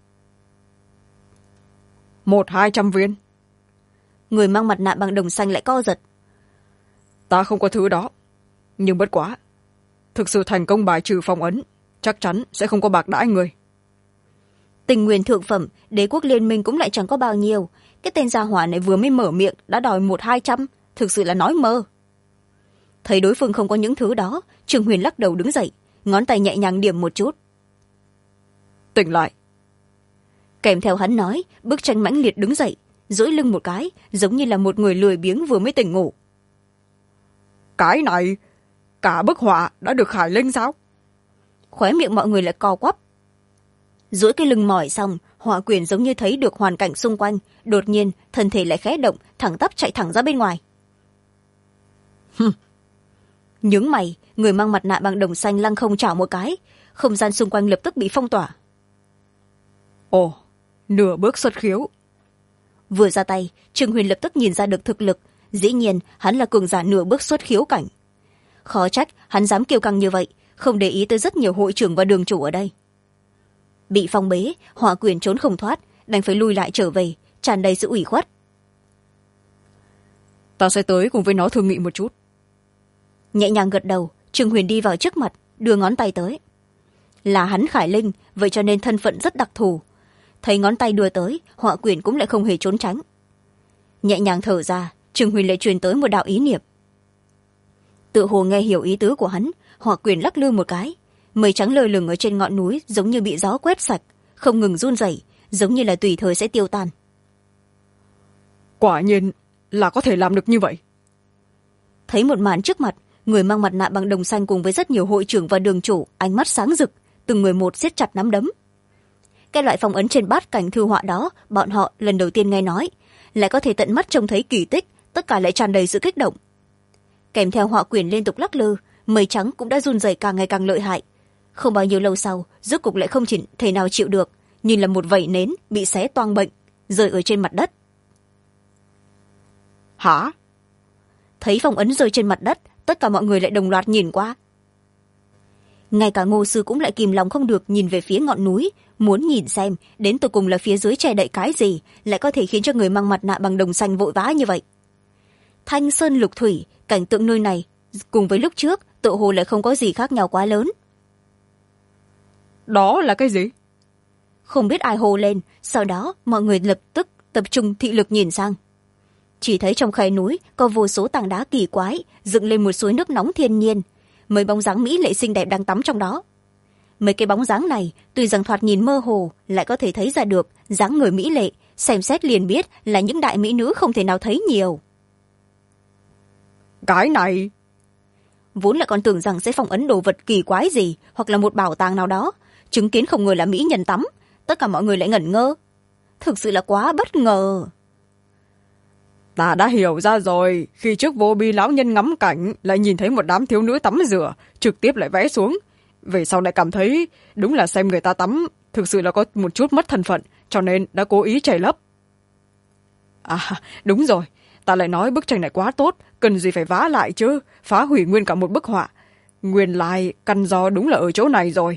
[SPEAKER 2] 100-200 viên?
[SPEAKER 1] Người mang mặt nạ bằng đồng xanh lại co giật.
[SPEAKER 2] Ta không có thứ đó, nhưng bất quá thực sự thành công bài trừ phong ấn, chắc chắn sẽ không có bạc đãi người.
[SPEAKER 1] Tinh nguyên thượng phẩm, đế quốc liên minh cũng lại chẳng có bao nhiêu, cái tên gia hỏa này vừa mới mở miệng đã đòi 100-200, thực sự là nói mơ. Thấy đối phương không có những thứ đó, Trương Huyền lắc đầu đứng dậy, ngón tay nhẹ nhàng điểm một chút.
[SPEAKER 2] Tỉnh lại.
[SPEAKER 1] Kèm theo hắn nói, bức tranh mãnh liệt đứng dậy, duỗi lưng một cái, giống như là một người lười biếng vừa mới tỉnh ngủ.
[SPEAKER 2] Cái này, cả bức họa đã được khải linh sao?
[SPEAKER 1] Khóe miệng mọi người lại co quắp. Duỗi cái lưng mỏi xong, họa quyển giống như thấy được hoàn cảnh xung quanh, đột nhiên thân thể lại khẽ động, thẳng tắp chạy thẳng ra bên ngoài. Nhướng mày, người mang mặt nạ bằng đồng xanh lăng không chảo một cái, không gian xung quanh lập tức bị phong tỏa.
[SPEAKER 2] Ồ, nửa bước xuất khiếu.
[SPEAKER 1] Vừa ra tay, Trương Huyền lập tức nhìn ra được thực lực, dĩ nhiên hắn là cường giả nửa bước xuất khiếu cảnh. Khó trách hắn dám kiêu căng như vậy, không để ý tới rất nhiều hội trưởng và đường chủ ở đây. Bị phong bế, hỏa quyền trốn không thoát, đành phải lui lại trở về, tràn đầy sự ủy khuất.
[SPEAKER 2] Ta sẽ tới cùng với nó thương nghị một chút.
[SPEAKER 1] Nhẹ nhàng gật đầu, Trương Huyền đi vào trước mặt, đưa ngón tay tới. Là hắn Khải Linh, vậy cho nên thân phận rất đặc thù. Thấy ngón tay đưa tới, Họa Quyển cũng lại không hề trốn tránh. Nhẹ nhàng thở ra, Trương Huyền lại truyền tới một đạo ý niệm. Tự hồ nghe hiểu ý tứ của hắn, Họa Quyển lắc lư một cái, mây trắng lơ lửng ở trên ngọn núi giống như bị gió quét sạch, không ngừng run rẩy, giống như là tùy thời sẽ tiêu tan.
[SPEAKER 2] Quả nhiên là có thể làm được như vậy.
[SPEAKER 1] Thấy một màn trước mặt, người mang mặt nạ bằng đồng xanh cùng với rất nhiều hội trưởng và đường chủ ánh mắt sáng rực, từng người một siết chặt nắm đấm. Cái loại phong ấn trên bát cảnh thư họa đó bọn họ lần đầu tiên nghe nói, lại có thể tận mắt trông thấy kỳ tích, tất cả lại tràn đầy sự kích động. Kèm theo Họa Quyển liên tục lắc lư, mây trắng cũng đã run rẩy càng ngày càng lợi hại. Không bao nhiêu lâu sau, rốt cục lại không chỉ thể nào chịu được, nhìn là một vảy nến bị xé toang bệnh, rơi ở trên mặt đất.
[SPEAKER 2] Hả?
[SPEAKER 1] Thấy phong ấn rơi trên mặt đất, tất cả mọi người lại đồng loạt nhìn qua. Ngay cả Ngô Sư cũng lại kìm lòng không được nhìn về phía ngọn núi, muốn nhìn xem đến tột cùng là phía dưới che đậy cái gì lại có thể khiến cho người mang mặt nạ bằng đồng xanh vội vã như vậy. Thanh sơn lục thủy, cảnh tượng nơi này cùng với lúc trước tự hồ lại không có gì khác nhau quá lớn.
[SPEAKER 2] Đó là cái gì?
[SPEAKER 1] Không biết ai hô lên, sau đó mọi người lập tức tập trung thị lực nhìn sang. Chỉ thấy trong khe núi có vô số tảng đá kỳ quái dựng lên một suối nước nóng thiên nhiên, mấy bóng dáng mỹ lệ xinh đẹp đang tắm trong đó. Mấy cái bóng dáng này tuy rằng thoạt nhìn mơ hồ, lại có thể thấy ra được dáng người mỹ lệ, xem xét liền biết là những đại mỹ nữ không thể nào thấy nhiều.
[SPEAKER 2] Cái này
[SPEAKER 1] Vốn lại còn tưởng rằng sẽ phong ấn đồ vật kỳ quái gì hoặc là một bảo tàng nào đó, chứng kiến không ngờ là mỹ nhân tắm, tất cả mọi người lại ngẩn ngơ. Thực sự là quá bất ngờ.
[SPEAKER 2] ta đã hiểu ra rồi, khi trước Vô Bi lão nhân ngắm cảnh lại nhìn thấy một đám thiếu nữ tắm rửa, trực tiếp lại vẽ xuống. Về sau lại cảm thấy đúng là xem người ta tắm thực sự là có một chút mất thân phận, cho nên đã cố ý che lấp. À đúng rồi, ta lại nói bức tranh này quá tốt, cần gì phải vá lại chứ, phá hủy nguyên cả một bức họa. Nguyên lai căn do đúng là ở chỗ này rồi.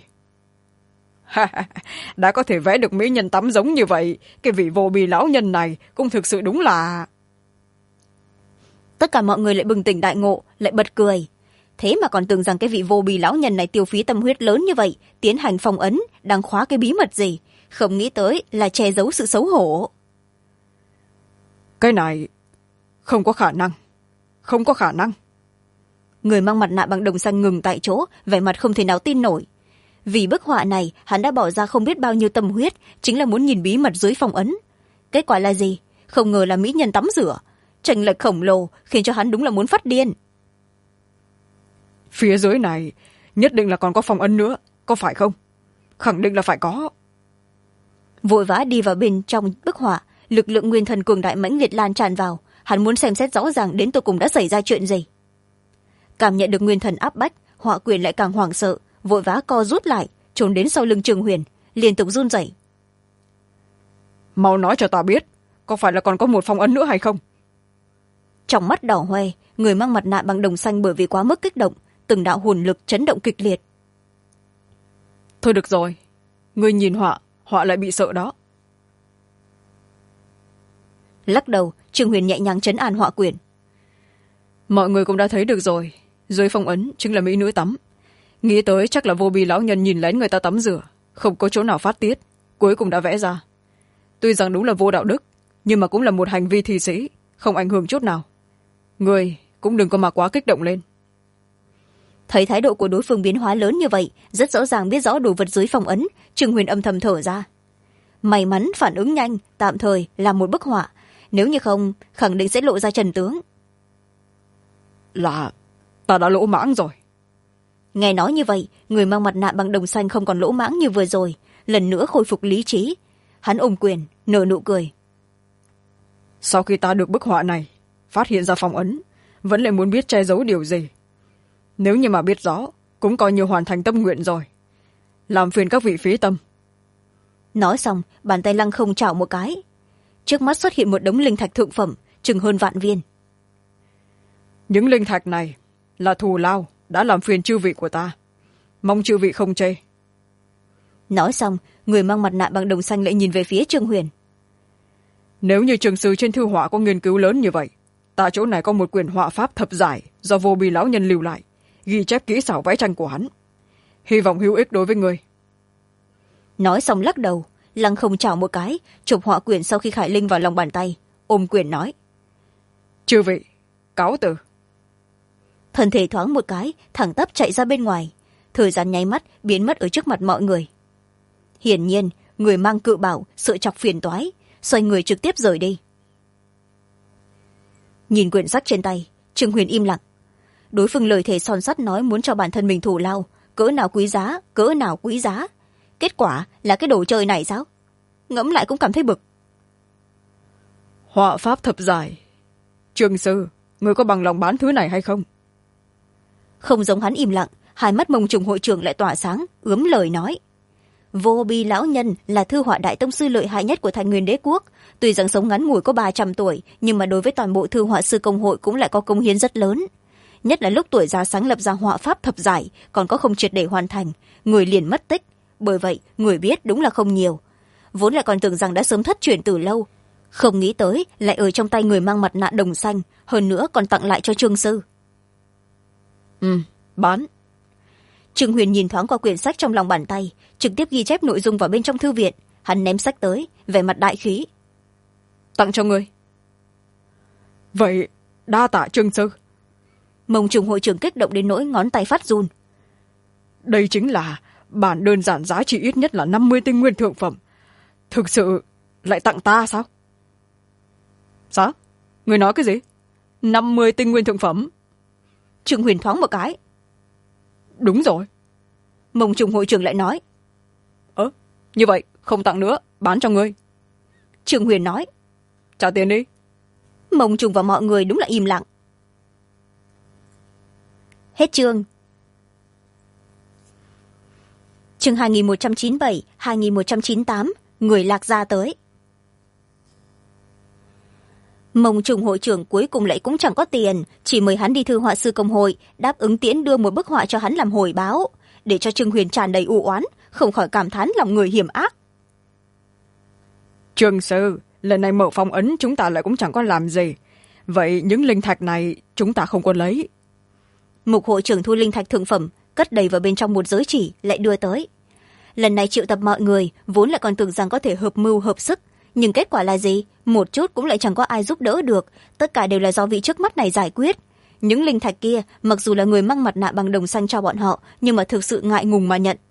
[SPEAKER 2] Đã có thể vẽ được mỹ nhân tắm giống như vậy, cái vị Vô Bi lão nhân này cũng thực sự đúng là...
[SPEAKER 1] Tất cả mọi người lại bừng tỉnh đại ngộ, lại bật cười. Thế mà còn tưởng rằng cái vị Vô Bi lão nhân này tiêu phí tâm huyết lớn như vậy, tiến hành phong ấn, đang khóa cái bí mật gì, không nghĩ tới là che giấu sự xấu hổ.
[SPEAKER 2] Cái này không có khả năng, không có khả năng.
[SPEAKER 1] Người mang mặt nạ bằng đồng xanh ngừng tại chỗ, vẻ mặt không thể nào tin nổi. Vì bức họa này hắn đã bỏ ra không biết bao nhiêu tâm huyết, chính là muốn nhìn bí mật dưới phong ấn. Kết quả là gì? Không ngờ là mỹ nhân tắm rửa, chênh lệch khổng lồ khiến cho hắn đúng là muốn phát điên.
[SPEAKER 2] Phía dưới này nhất định là còn có phong ấn nữa, có phải không? Khẳng định là phải có.
[SPEAKER 1] Vội vã đi vào bên trong bức họa, lực lượng nguyên thần cường đại mãnh liệt lan tràn vào, hắn muốn xem xét rõ ràng đến tột cùng đã xảy ra chuyện gì. Cảm nhận được nguyên thần áp bách, Họa Quyển lại càng hoảng sợ, vội vã co rút lại, trốn đến sau lưng Trương Huyền, liên tục run rẩy.
[SPEAKER 2] Mau nói cho ta biết, có phải là còn có một phong ấn nữa hay không?
[SPEAKER 1] Trong mắt đỏ hoe, người mang mặt nạ bằng đồng xanh bởi vì quá mức kích động, từng đạo hồn lực chấn động kịch liệt.
[SPEAKER 2] Thôi được rồi, ngươi nhìn họa, họa lại bị sợ đó.
[SPEAKER 1] Lắc đầu, Trương Huyền nhẹ nhàng trấn an Họa Quyển.
[SPEAKER 2] Mọi người cũng đã thấy được rồi, dưới phong ấn chính là mỹ nữ tắm. Nghĩ tới chắc là Vô Bi lão nhân nhìn lén người ta tắm rửa, không có chỗ nào phát tiết, cuối cùng đã vẽ ra. Tuy rằng đúng là vô đạo đức, nhưng mà cũng là một hành vi thi sĩ, không ảnh hưởng chút nào. Người cũng đừng có mà quá kích động lên.
[SPEAKER 1] Thấy thái độ của đối phương biến hóa lớn như vậy, rất rõ ràng biết rõ đồ vật dưới phong ấn, Trương Huyền âm thầm thở ra. May mắn phản ứng nhanh, tạm thời làm một bức họa, nếu như không khẳng định sẽ lộ ra trần tướng.
[SPEAKER 2] Là ta đã lỗ mãng rồi.
[SPEAKER 1] Nghe nói như vậy, người mang mặt nạ bằng đồng xanh không còn lỗ mãng như vừa rồi, lần nữa khôi phục lý trí. Hắn ôm quyền, nở nụ cười.
[SPEAKER 2] Sau khi ta được bức họa này, phát hiện ra phong ấn, vẫn lại muốn biết che giấu điều gì. Nếu như mà biết rõ, cũng coi như hoàn thành tâm nguyện rồi. Làm phiền các vị phí tâm.
[SPEAKER 1] Nói xong, bàn tay lăng không chảo một cái. Trước mắt xuất hiện một đống linh thạch thượng phẩm, chừng hơn vạn viên.
[SPEAKER 2] Những linh thạch này là thù lao đã làm phiền chư vị của ta. Mong chư vị không chê.
[SPEAKER 1] Nói xong, người mang mặt nạ bằng đồng xanh lại nhìn về phía Trương Huyền.
[SPEAKER 2] nếu như trường sư trên thư họa có nghiên cứu lớn như vậy, ta chỗ này có một quyển họa pháp thập giải do Vô Bi lão nhân lưu lại, ghi chép kỹ xảo vẽ tranh của hắn, hy vọng hữu ích đối với người.
[SPEAKER 1] Nói xong lắc đầu, lăng không chào một cái, chụp họa quyển sau khi Khải Linh vào lòng bàn tay, ôm quyển nói:
[SPEAKER 2] chư vị, cáo từ.
[SPEAKER 1] Thân thể thoáng một cái, thẳng tắp chạy ra bên ngoài, thời gian nháy mắt biến mất ở trước mặt mọi người. Hiển nhiên người mang cự bảo sợ chọc phiền toái, xoay người trực tiếp rời đi. Nhìn quyển sách trên tay, Trương Huyền im lặng. Đối phương lời thề son sắt nói muốn cho bản thân mình thù lao, cỡ nào quý giá, cỡ nào quý giá. Kết quả là cái đồ chơi này sao? Ngẫm lại cũng cảm thấy bực.
[SPEAKER 2] Họa pháp thập giải, Trương sư, người có bằng lòng bán thứ này hay không?
[SPEAKER 1] Không giống hắn im lặng, hai mắt Mông Trùng hội trưởng lại tỏa sáng, ướm lời nói: Vô Bi lão nhân là thư họa đại tông sư lợi hại nhất của Thành Nguyên đế quốc, tuy rằng sống ngắn ngủi có 300 tuổi, nhưng mà đối với toàn bộ thư họa sư công hội cũng lại có công hiến rất lớn. Nhất là lúc tuổi già sáng lập ra họa pháp thập giải, còn có không triệt để hoàn thành, người liền mất tích. Bởi vậy người biết đúng là không nhiều, vốn lại còn tưởng rằng đã sớm thất truyền từ lâu, không nghĩ tới lại ở trong tay người mang mặt nạ đồng xanh, hơn nữa còn tặng lại cho Trương sư.
[SPEAKER 2] Bán.
[SPEAKER 1] Trương Huyền nhìn thoáng qua quyển sách trong lòng bàn tay, trực tiếp ghi chép nội dung vào bên trong thư viện. Hắn ném sách tới, vẻ mặt đại khí:
[SPEAKER 2] tặng cho người. Vậy đa tạ Trương sư.
[SPEAKER 1] Mông Trùng hội trưởng kích động đến nỗi ngón tay phát run.
[SPEAKER 2] Đây chính là bản đơn giản giá trị ít nhất là 50 tinh nguyên thượng phẩm, thực sự lại tặng ta sao? Sao? Người nói cái gì? 50 tinh nguyên thượng phẩm?
[SPEAKER 1] Trương Huyền thoáng một cái.
[SPEAKER 2] Đúng rồi.
[SPEAKER 1] Mông Trùng hội trưởng lại nói:
[SPEAKER 2] như vậy không tặng nữa, bán cho ngươi.
[SPEAKER 1] Trương Huyền nói:
[SPEAKER 2] trả tiền đi.
[SPEAKER 1] Mông Trùng và mọi người đúng là im lặng. Hết chương. Chương 2197, 2198, người lạc gia tới. Mông Trùng hội trưởng cuối cùng lại cũng chẳng có tiền, chỉ mời hắn đi thư họa sư công hội, đáp ứng tiễn đưa một bức họa cho hắn làm hồi báo, để cho Trương Huyền tràn đầy u oán, không khỏi cảm thán lòng người hiểm ác.
[SPEAKER 2] Trương sư, lần này mở phong ấn chúng ta lại cũng chẳng có làm gì, vậy những linh thạch này chúng ta không có lấy.
[SPEAKER 1] Mục hội trưởng thu linh thạch thượng phẩm, cất đầy vào bên trong một giới chỉ, lại đưa tới. Lần này triệu tập mọi người, vốn lại còn tưởng rằng có thể hợp mưu hợp sức, nhưng kết quả là gì? Một chút cũng lại chẳng có ai giúp đỡ được, tất cả đều là do vị trước mắt này giải quyết. Những linh thạch kia mặc dù là người mang mặt nạ bằng đồng xanh cho bọn họ, nhưng mà thực sự ngại ngùng mà nhận.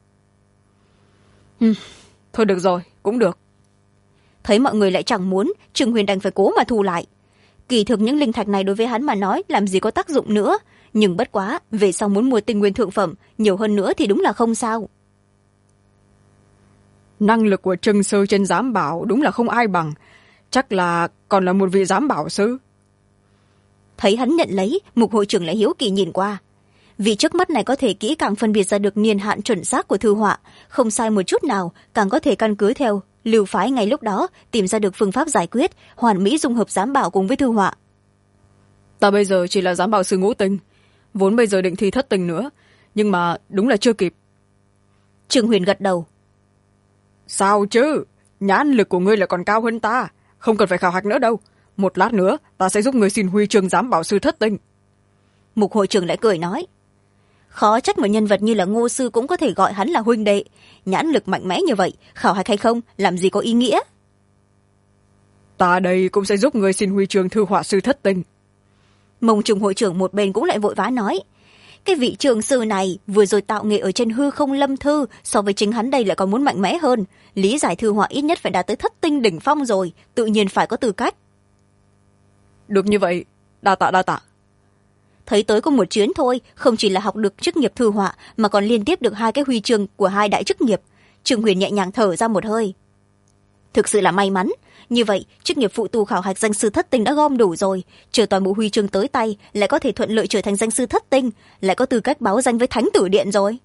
[SPEAKER 2] Thôi được rồi, cũng được.
[SPEAKER 1] Thấy mọi người lại chẳng muốn, Trương Huyền đành phải cố mà thu lại. Kỳ thực những linh thạch này đối với hắn mà nói làm gì có tác dụng nữa, nhưng bất quá về sau muốn mua tinh nguyên thượng phẩm nhiều hơn nữa thì đúng là không sao.
[SPEAKER 2] Năng lực của Trương sư trên giám bảo đúng là không ai bằng, chắc là còn là một vị giám bảo sư.
[SPEAKER 1] Thấy hắn nhận lấy, Mục hội trưởng lại hiếu kỳ nhìn qua. Vì trước mắt này có thể kỹ càng phân biệt ra được niên hạn chuẩn xác của thư họa, không sai một chút nào, càng có thể căn cứ theo lưu phái ngay lúc đó tìm ra được phương pháp giải quyết, hoàn mỹ dung hợp giám bảo cùng với thư họa.
[SPEAKER 2] Ta bây giờ chỉ là giám bảo sư ngũ tinh, vốn bây giờ định thi thất tinh nữa, nhưng mà đúng là chưa kịp.
[SPEAKER 1] Trương Huyền gật đầu.
[SPEAKER 2] Sao chứ, nhãn lực của ngươi là còn cao hơn ta, không cần phải khảo hạch nữa đâu, một lát nữa ta sẽ giúp ngươi xin huy chương giám bảo sư thất tinh.
[SPEAKER 1] Mục hội trưởng lại cười nói: khó trách một nhân vật như là Ngô sư cũng có thể gọi hắn là huynh đệ, nhãn lực mạnh mẽ như vậy, khảo hạch hay không làm gì có ý nghĩa.
[SPEAKER 2] Ta đây cũng sẽ giúp ngươi xin huy chương thư họa sư thất tinh.
[SPEAKER 1] Mông Trùng hội trưởng một bên cũng lại vội vã nói: cái vị trường sư này vừa rồi tạo nghệ ở trên hư không lâm thư, so với chính hắn đây lại còn muốn mạnh mẽ hơn, lý giải thư họa ít nhất phải đạt tới thất tinh đỉnh phong rồi, tự nhiên phải có tư cách.
[SPEAKER 2] Được như vậy, đa tạ đa tạ.
[SPEAKER 1] Thấy tới có một chuyến thôi, không chỉ là học được chức nghiệp thư họa mà còn liên tiếp được 2 cái huy chương của 2 đại chức nghiệp. Trương Huyền nhẹ nhàng thở ra một hơi. Thực sự là may mắn, như vậy chức nghiệp phụ tu khảo hạch danh sư thất tinh đã gom đủ rồi, chờ toàn bộ huy chương tới tay lại có thể thuận lợi trở thành danh sư thất tinh, lại có tư cách báo danh với Thánh Tử Điện rồi.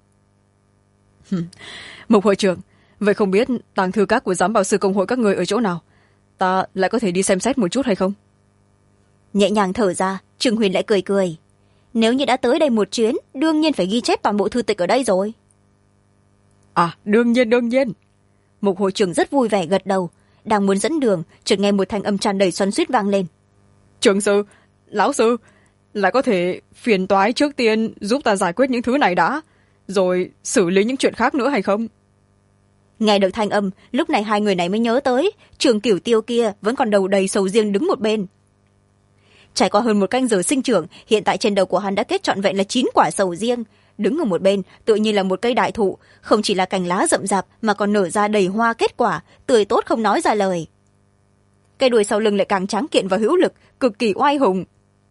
[SPEAKER 2] Mục hội trưởng, vậy không biết tàng thư các của giám bảo sư công hội các người ở chỗ nào, ta lại có thể đi xem xét một chút hay không?
[SPEAKER 1] Nhẹ nhàng thở ra, Trương Huyền lại cười cười. Nếu như đã tới đây một chuyến, đương nhiên phải ghi chép toàn bộ thư tịch ở đây rồi.
[SPEAKER 2] À, đương nhiên.
[SPEAKER 1] Mục hội trưởng rất vui vẻ gật đầu, đang muốn dẫn đường, chợt nghe một thanh âm tràn đầy xoắn xuýt vang lên.
[SPEAKER 2] Trường sư, lão sư, lại có thể phiền toái trước tiên giúp ta giải quyết những thứ này đã, rồi xử lý những chuyện khác nữa hay không?
[SPEAKER 1] Nghe được thanh âm, lúc này hai người này mới nhớ tới Trường Cửu Tiêu kia vẫn còn đầu đầy sầu riêng đứng một bên. Trải qua hơn một canh giờ sinh trưởng, hiện tại trên đầu của hắn đã kết trọn vẹn là 9 quả sầu riêng. Đứng ở một bên tự nhiên là một cây đại thụ, không chỉ là cành lá rậm rạp mà còn nở ra đầy hoa kết quả, tươi tốt không nói ra lời. Cây đuôi sau lưng lại càng tráng kiện và hữu lực, cực kỳ oai hùng.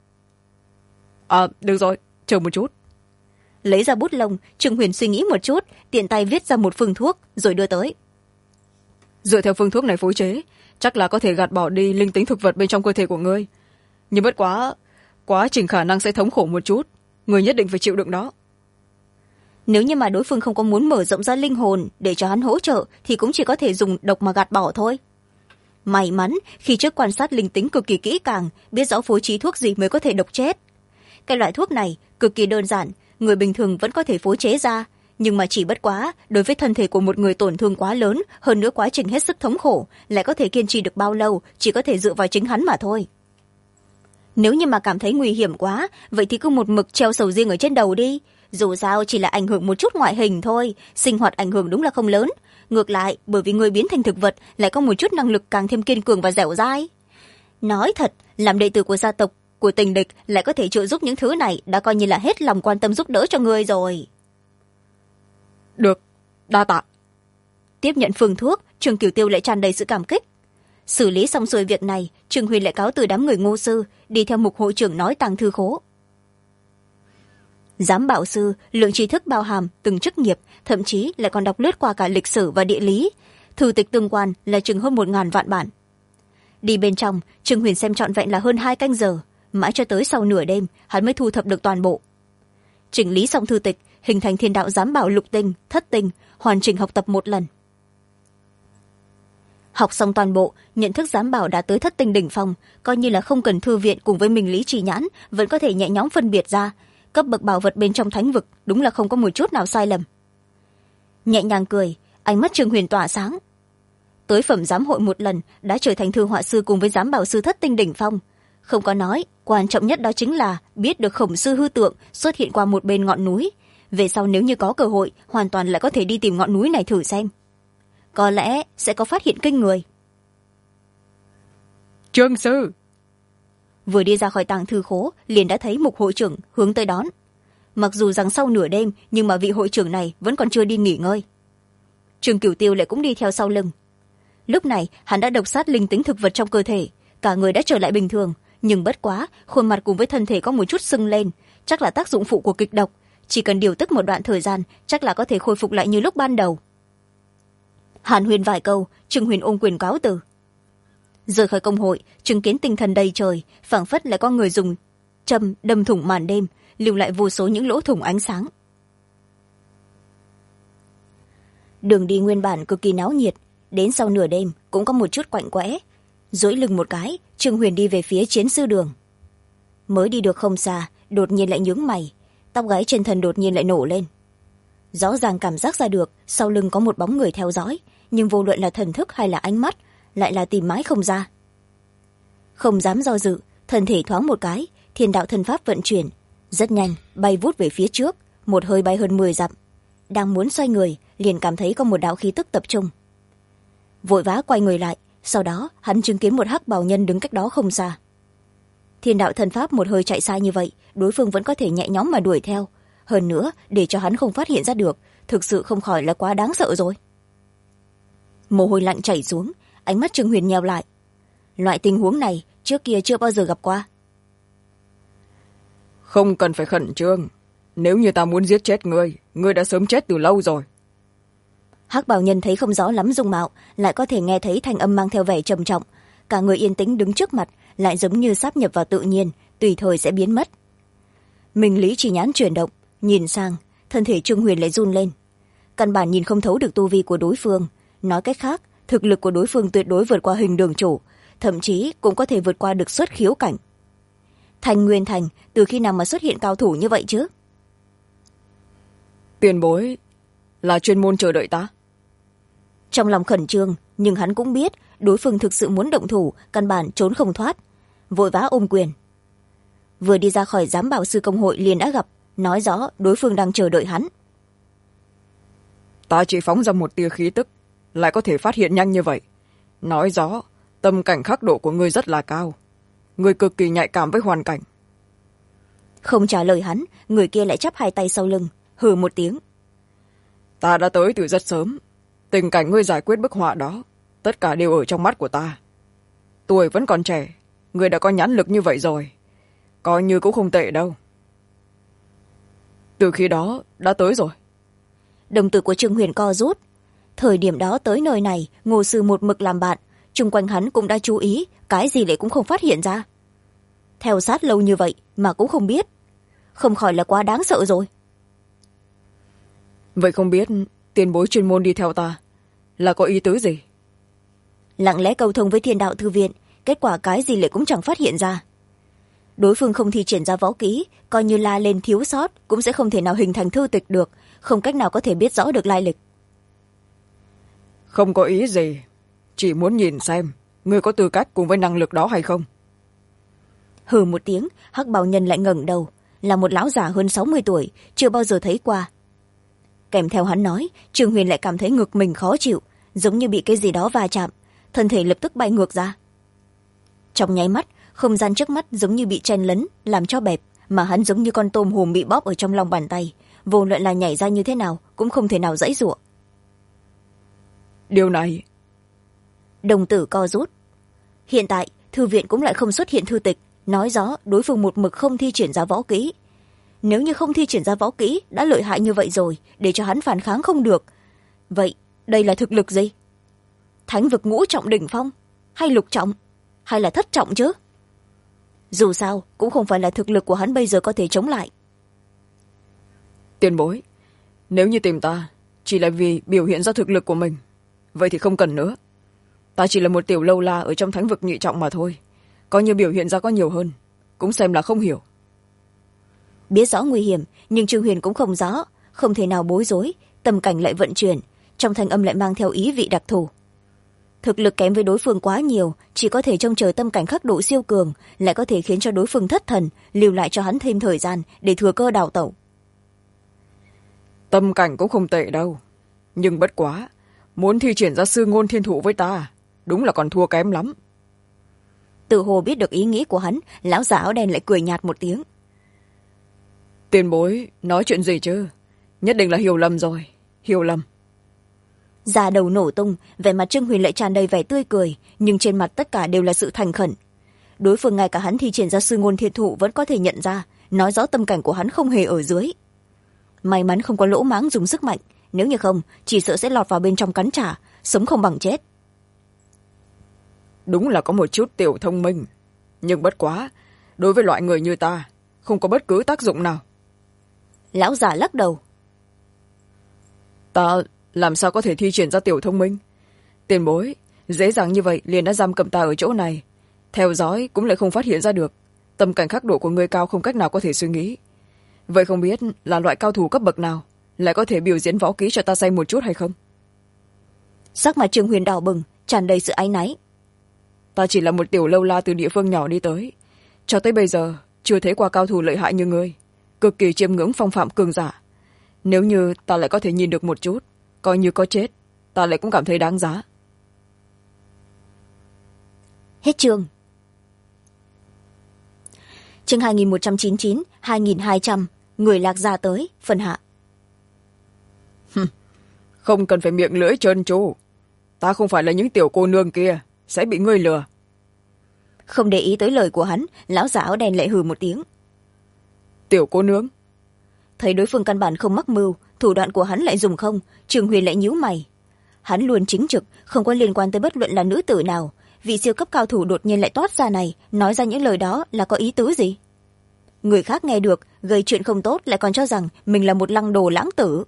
[SPEAKER 2] Được rồi, chờ một chút.
[SPEAKER 1] Lấy ra bút lông, Trương Huyền suy nghĩ một chút, tiện tay viết ra một phương thuốc rồi đưa tới.
[SPEAKER 2] Dựa theo phương thuốc này phối chế, chắc là có thể gạt bỏ đi linh tính thực vật bên trong cơ thể của ngươi. Nhưng bất quá trình khả năng sẽ thống khổ một chút, người nhất định phải chịu đựng đó.
[SPEAKER 1] Nếu như mà đối phương không có muốn mở rộng ra linh hồn để cho hắn hỗ trợ thì cũng chỉ có thể dùng độc mà gạt bỏ thôi. May mắn khi trước quan sát linh tính cực kỳ kỹ càng, biết rõ phối trí thuốc gì mới có thể độc chết. Cái loại thuốc này cực kỳ đơn giản, người bình thường vẫn có thể phối chế ra, nhưng mà chỉ bất quá đối với thân thể của một người tổn thương quá lớn, hơn nữa quá trình hết sức thống khổ, lại có thể kiên trì được bao lâu chỉ có thể dựa vào chính hắn mà thôi. Nếu như mà cảm thấy nguy hiểm quá, vậy thì cứ một mực treo sầu riêng ở trên đầu đi. Dù sao chỉ là ảnh hưởng một chút ngoại hình thôi, sinh hoạt ảnh hưởng đúng là không lớn. Ngược lại, bởi vì người biến thành thực vật lại có một chút năng lực càng thêm kiên cường và dẻo dai. Nói thật, làm đệ tử của gia tộc, của tình địch lại có thể trợ giúp những thứ này đã coi như là hết lòng quan tâm giúp đỡ cho ngươi rồi.
[SPEAKER 2] Được, đa tạ.
[SPEAKER 1] Tiếp nhận phương thuốc, Trường Cửu Tiêu lại tràn đầy sự cảm kích. Xử lý xong xuôi việc này, Trương Huyền lại cáo từ đám người ngô sư, đi theo mục hội trưởng nói tàng thư khố. Giám bảo sư, lượng tri thức bao hàm từng chức nghiệp, thậm chí lại còn đọc lướt qua cả lịch sử và địa lý. Thư tịch tương quan là chừng hơn 1000 vạn bản. Đi bên trong, Trương Huyền xem trọn vẹn là hơn 2 canh giờ, mãi cho tới sau nửa đêm hắn mới thu thập được toàn bộ. Chỉnh lý xong thư tịch, hình thành thiên đạo giám bảo lục tinh, thất tinh, hoàn chỉnh học tập một lần. Học xong toàn bộ, nhận thức giám bảo đã tới thất tinh đỉnh phong, coi như là không cần thư viện cùng với minh lý trì nhãn vẫn có thể nhẹ nhõm phân biệt ra cấp bậc bảo vật bên trong thánh vực, đúng là không có một chút nào sai lầm. Nhẹ nhàng cười, ánh mắt Trương Huyền tỏa sáng. Tới phẩm giám hội một lần đã trở thành thư họa sư cùng với giám bảo sư thất tinh đỉnh phong. Không có nói, quan trọng nhất đó chính là biết được khổng sư hư tượng xuất hiện qua một bên ngọn núi. Về sau nếu như có cơ hội, hoàn toàn lại có thể đi tìm ngọn núi này thử xem. Có lẽ sẽ có phát hiện kinh người.
[SPEAKER 2] Trương sư.
[SPEAKER 1] Vừa đi ra khỏi tàng thư khố, liền đã thấy mục hội trưởng hướng tới đón. Mặc dù rằng sau nửa đêm, nhưng mà vị hội trưởng này vẫn còn chưa đi nghỉ ngơi. Trương Cửu Tiêu lại cũng đi theo sau lưng. Lúc này hắn đã độc sát linh tính thực vật trong cơ thể, cả người đã trở lại bình thường, nhưng bất quá khuôn mặt cùng với thân thể có một chút sưng lên, chắc là tác dụng phụ của kịch độc, chỉ cần điều tức một đoạn thời gian chắc là có thể khôi phục lại như lúc ban đầu. Hàn huyên vài câu, Trương Huyền ôm quyền cáo từ. Rời khỏi công hội, chứng kiến tinh thần đầy trời, phảng phất lại có người dùng châm đâm thủng màn đêm, lưu lại vô số những lỗ thủng ánh sáng. Đường đi nguyên bản cực kỳ náo nhiệt, đến sau nửa đêm cũng có một chút quạnh quẽ. Duỗi lưng một cái, Trương Huyền đi về phía chiến sư đường. Mới đi được không xa, đột nhiên lại nhướng mày, tóc gáy trên thân đột nhiên lại nổ lên. Rõ ràng cảm giác ra được sau lưng có một bóng người theo dõi, nhưng vô luận là thần thức hay là ánh mắt lại là tìm mãi không ra. Không dám do dự, thân thể thoáng một cái, thiên đạo thân pháp vận chuyển rất nhanh, bay vút về phía trước, một hơi bay hơn 10 dặm. Đang muốn xoay người, liền cảm thấy có một đạo khí tức tập trung. Vội vã quay người lại, sau đó hắn chứng kiến một hắc bào nhân đứng cách đó không xa. Thiên đạo thần pháp một hơi chạy xa như vậy, đối phương vẫn có thể nhẹ nhõm mà đuổi theo, hơn nữa để cho hắn không phát hiện ra được, thực sự không khỏi là quá đáng sợ rồi. Mồ hôi lạnh chảy xuống, ánh mắt Trương Huyền nheo lại. Loại tình huống này trước kia chưa bao giờ gặp qua.
[SPEAKER 2] Không cần phải khẩn trương, nếu như ta muốn giết chết ngươi đã sớm chết từ lâu rồi.
[SPEAKER 1] Hắc bào nhân thấy không rõ lắm dung mạo, lại có thể nghe thấy thanh âm mang theo vẻ trầm trọng, cả người yên tĩnh đứng trước mặt, lại giống như sáp nhập vào tự nhiên, tùy thời sẽ biến mất. Minh lý chỉ nhãn chuyển động, nhìn sang, thân thể Trương Huyền lại run lên. Căn bản nhìn không thấu được tu vi của đối phương, nói cách khác, thực lực của đối phương tuyệt đối vượt qua hình đường chủ, thậm chí cũng có thể vượt qua được xuất khiếu cảnh. Thành Nguyên Thành từ khi nào mà xuất hiện cao thủ như vậy chứ?
[SPEAKER 2] Tiền bối là chuyên môn chờ đợi ta.
[SPEAKER 1] Trong lòng khẩn trương, nhưng hắn cũng biết đối phương thực sự muốn động thủ, căn bản trốn không thoát, vội vã ôm quyền. Vừa đi ra khỏi giám bảo sư công hội liền đã gặp, nói rõ đối phương đang chờ đợi hắn.
[SPEAKER 2] Ta chỉ phóng ra một tia khí tức lại có thể phát hiện nhanh như vậy, nói rõ tâm cảnh khắc độ của ngươi rất là cao, ngươi cực kỳ nhạy cảm với hoàn cảnh.
[SPEAKER 1] Không trả lời hắn, người kia lại chắp hai tay sau lưng, hừ một tiếng.
[SPEAKER 2] Ta đã tới từ rất sớm, tình cảnh ngươi giải quyết bức họa đó tất cả đều ở trong mắt của ta. Tuổi vẫn còn trẻ, ngươi đã có nhãn lực như vậy rồi, coi như cũng không tệ đâu. Từ khi đó đã tới rồi.
[SPEAKER 1] Đồng tử của Trương Huyền co rút. Thời điểm đó tới nơi này, Ngô sư một mực làm bạn, chung quanh hắn cũng đã chú ý, cái gì lại cũng không phát hiện ra. Theo sát lâu như vậy mà cũng không biết, không khỏi là quá đáng sợ rồi.
[SPEAKER 2] Vậy không biết tiền bối chuyên môn đi theo ta là có ý tứ gì?
[SPEAKER 1] Lặng lẽ cầu thông với Thiên Đạo Thư Viện, kết quả cái gì lại cũng chẳng phát hiện ra. Đối phương không thi triển ra võ kỹ, coi như la lên thiếu sót cũng sẽ không thể nào hình thành thư tịch được, không cách nào có thể biết rõ được lai lịch.
[SPEAKER 2] Không có ý gì, chỉ muốn nhìn xem ngươi có tư cách cùng với năng lực đó hay không.
[SPEAKER 1] Hừ một tiếng, hắc bào nhân lại ngẩng đầu, là một lão già hơn 60 tuổi, chưa bao giờ thấy qua. Kèm theo hắn nói, Trương Huyền lại cảm thấy ngực mình khó chịu, giống như bị cái gì đó va chạm, thân thể lập tức bay ngược ra. Trong nháy mắt, không gian trước mắt giống như bị chen lấn, làm cho bẹp, mà hắn giống như con tôm hùm bị bóp ở trong lòng bàn tay, vô luận là nhảy ra như thế nào cũng không thể nào giãy giụa.
[SPEAKER 2] Điều này...
[SPEAKER 1] Đồng tử co rút. Hiện tại thư viện cũng lại không xuất hiện thư tịch, nói rõ đối phương một mực không thi triển ra võ kỹ. Nếu như không thi triển ra võ kỹ đã lợi hại như vậy rồi, để cho hắn phản kháng không được, vậy đây là thực lực gì? Thánh vực ngũ trọng đỉnh phong, hay lục trọng, hay là thất trọng chứ? Dù sao cũng không phải là thực lực của hắn bây giờ có thể chống lại.
[SPEAKER 2] Tiền bối, nếu như tìm ta chỉ là vì biểu hiện ra thực lực của mình, vậy thì không cần nữa. Ta chỉ là một tiểu lâu la ở trong thánh vực nhị trọng mà thôi, coi như biểu hiện ra có nhiều hơn cũng xem là không hiểu.
[SPEAKER 1] Biết rõ nguy hiểm, nhưng Trương Huyền cũng không rõ, không thể nào bối rối, tâm cảnh lại vận chuyển, trong thanh âm lại mang theo ý vị đặc thù. Thực lực kém với đối phương quá nhiều, chỉ có thể trông chờ tâm cảnh khắc độ siêu cường, lại có thể khiến cho đối phương thất thần, lưu lại cho hắn thêm thời gian để thừa cơ đào tẩu.
[SPEAKER 2] Tâm cảnh cũng không tệ đâu, nhưng bất quá muốn thi triển ra sư ngôn thiên thụ với ta đúng là còn thua kém lắm.
[SPEAKER 1] Tự hồ biết được ý nghĩ của hắn, lão già áo đen lại cười nhạt một tiếng.
[SPEAKER 2] Tiền bối nói chuyện gì chứ, nhất định là hiểu lầm rồi, hiểu lầm.
[SPEAKER 1] Da đầu nổ tung, vẻ mặt Trương Huyền lại tràn đầy vẻ tươi cười, nhưng trên mặt tất cả đều là sự thành khẩn. Đối phương ngay cả hắn thi triển ra sư ngôn thiên thụ vẫn có thể nhận ra, nói rõ tâm cảnh của hắn không hề ở dưới. May mắn không có lỗ mãng dùng sức mạnh, nếu như không chỉ sợ sẽ lọt vào bên trong cắn trả, sống không bằng chết.
[SPEAKER 2] Đúng là có một chút tiểu thông minh, nhưng bất quá đối với loại người như ta không có bất cứ tác dụng nào.
[SPEAKER 1] Lão già lắc đầu.
[SPEAKER 2] Ta làm sao có thể thi triển ra tiểu thông minh? Tiền bối dễ dàng như vậy liền đã giam cầm ta ở chỗ này, theo dõi cũng lại không phát hiện ra được, tâm cảnh khắc độ của người cao không cách nào có thể suy nghĩ. Vậy không biết là loại cao thủ cấp bậc nào lại có thể biểu diễn võ kỹ cho ta xem một chút hay không?
[SPEAKER 1] Sắc mặt Trương Huyền đỏ bừng, tràn đầy sự áy náy.
[SPEAKER 2] Ta chỉ là một tiểu lâu la từ địa phương nhỏ đi tới, cho tới bây giờ chưa thấy qua cao thủ lợi hại như ngươi, cực kỳ chiêm ngưỡng phong phạm cường giả. Nếu như ta lại có thể nhìn được một chút, coi như có chết ta lại cũng cảm thấy đáng giá.
[SPEAKER 1] Hết chương. Chương 2199, 2200, người lạc gia tới, phần hạ.
[SPEAKER 2] Không cần phải miệng lưỡi trơn tru, ta không phải là những tiểu cô nương kia sẽ bị ngươi lừa.
[SPEAKER 1] Không để ý tới lời của hắn, lão già áo đen lại hừ một tiếng.
[SPEAKER 2] Tiểu cô nương?
[SPEAKER 1] Thấy đối phương căn bản không mắc mưu, thủ đoạn của hắn lại dùng không, Trương Huyền lại nhíu mày. Hắn luôn chính trực, không có liên quan tới bất luận là nữ tử nào, vị siêu cấp cao thủ đột nhiên lại toát ra này, nói ra những lời đó là có ý tứ gì? Người khác nghe được, gây chuyện không tốt lại còn cho rằng mình là một lăng đồ lãng tử.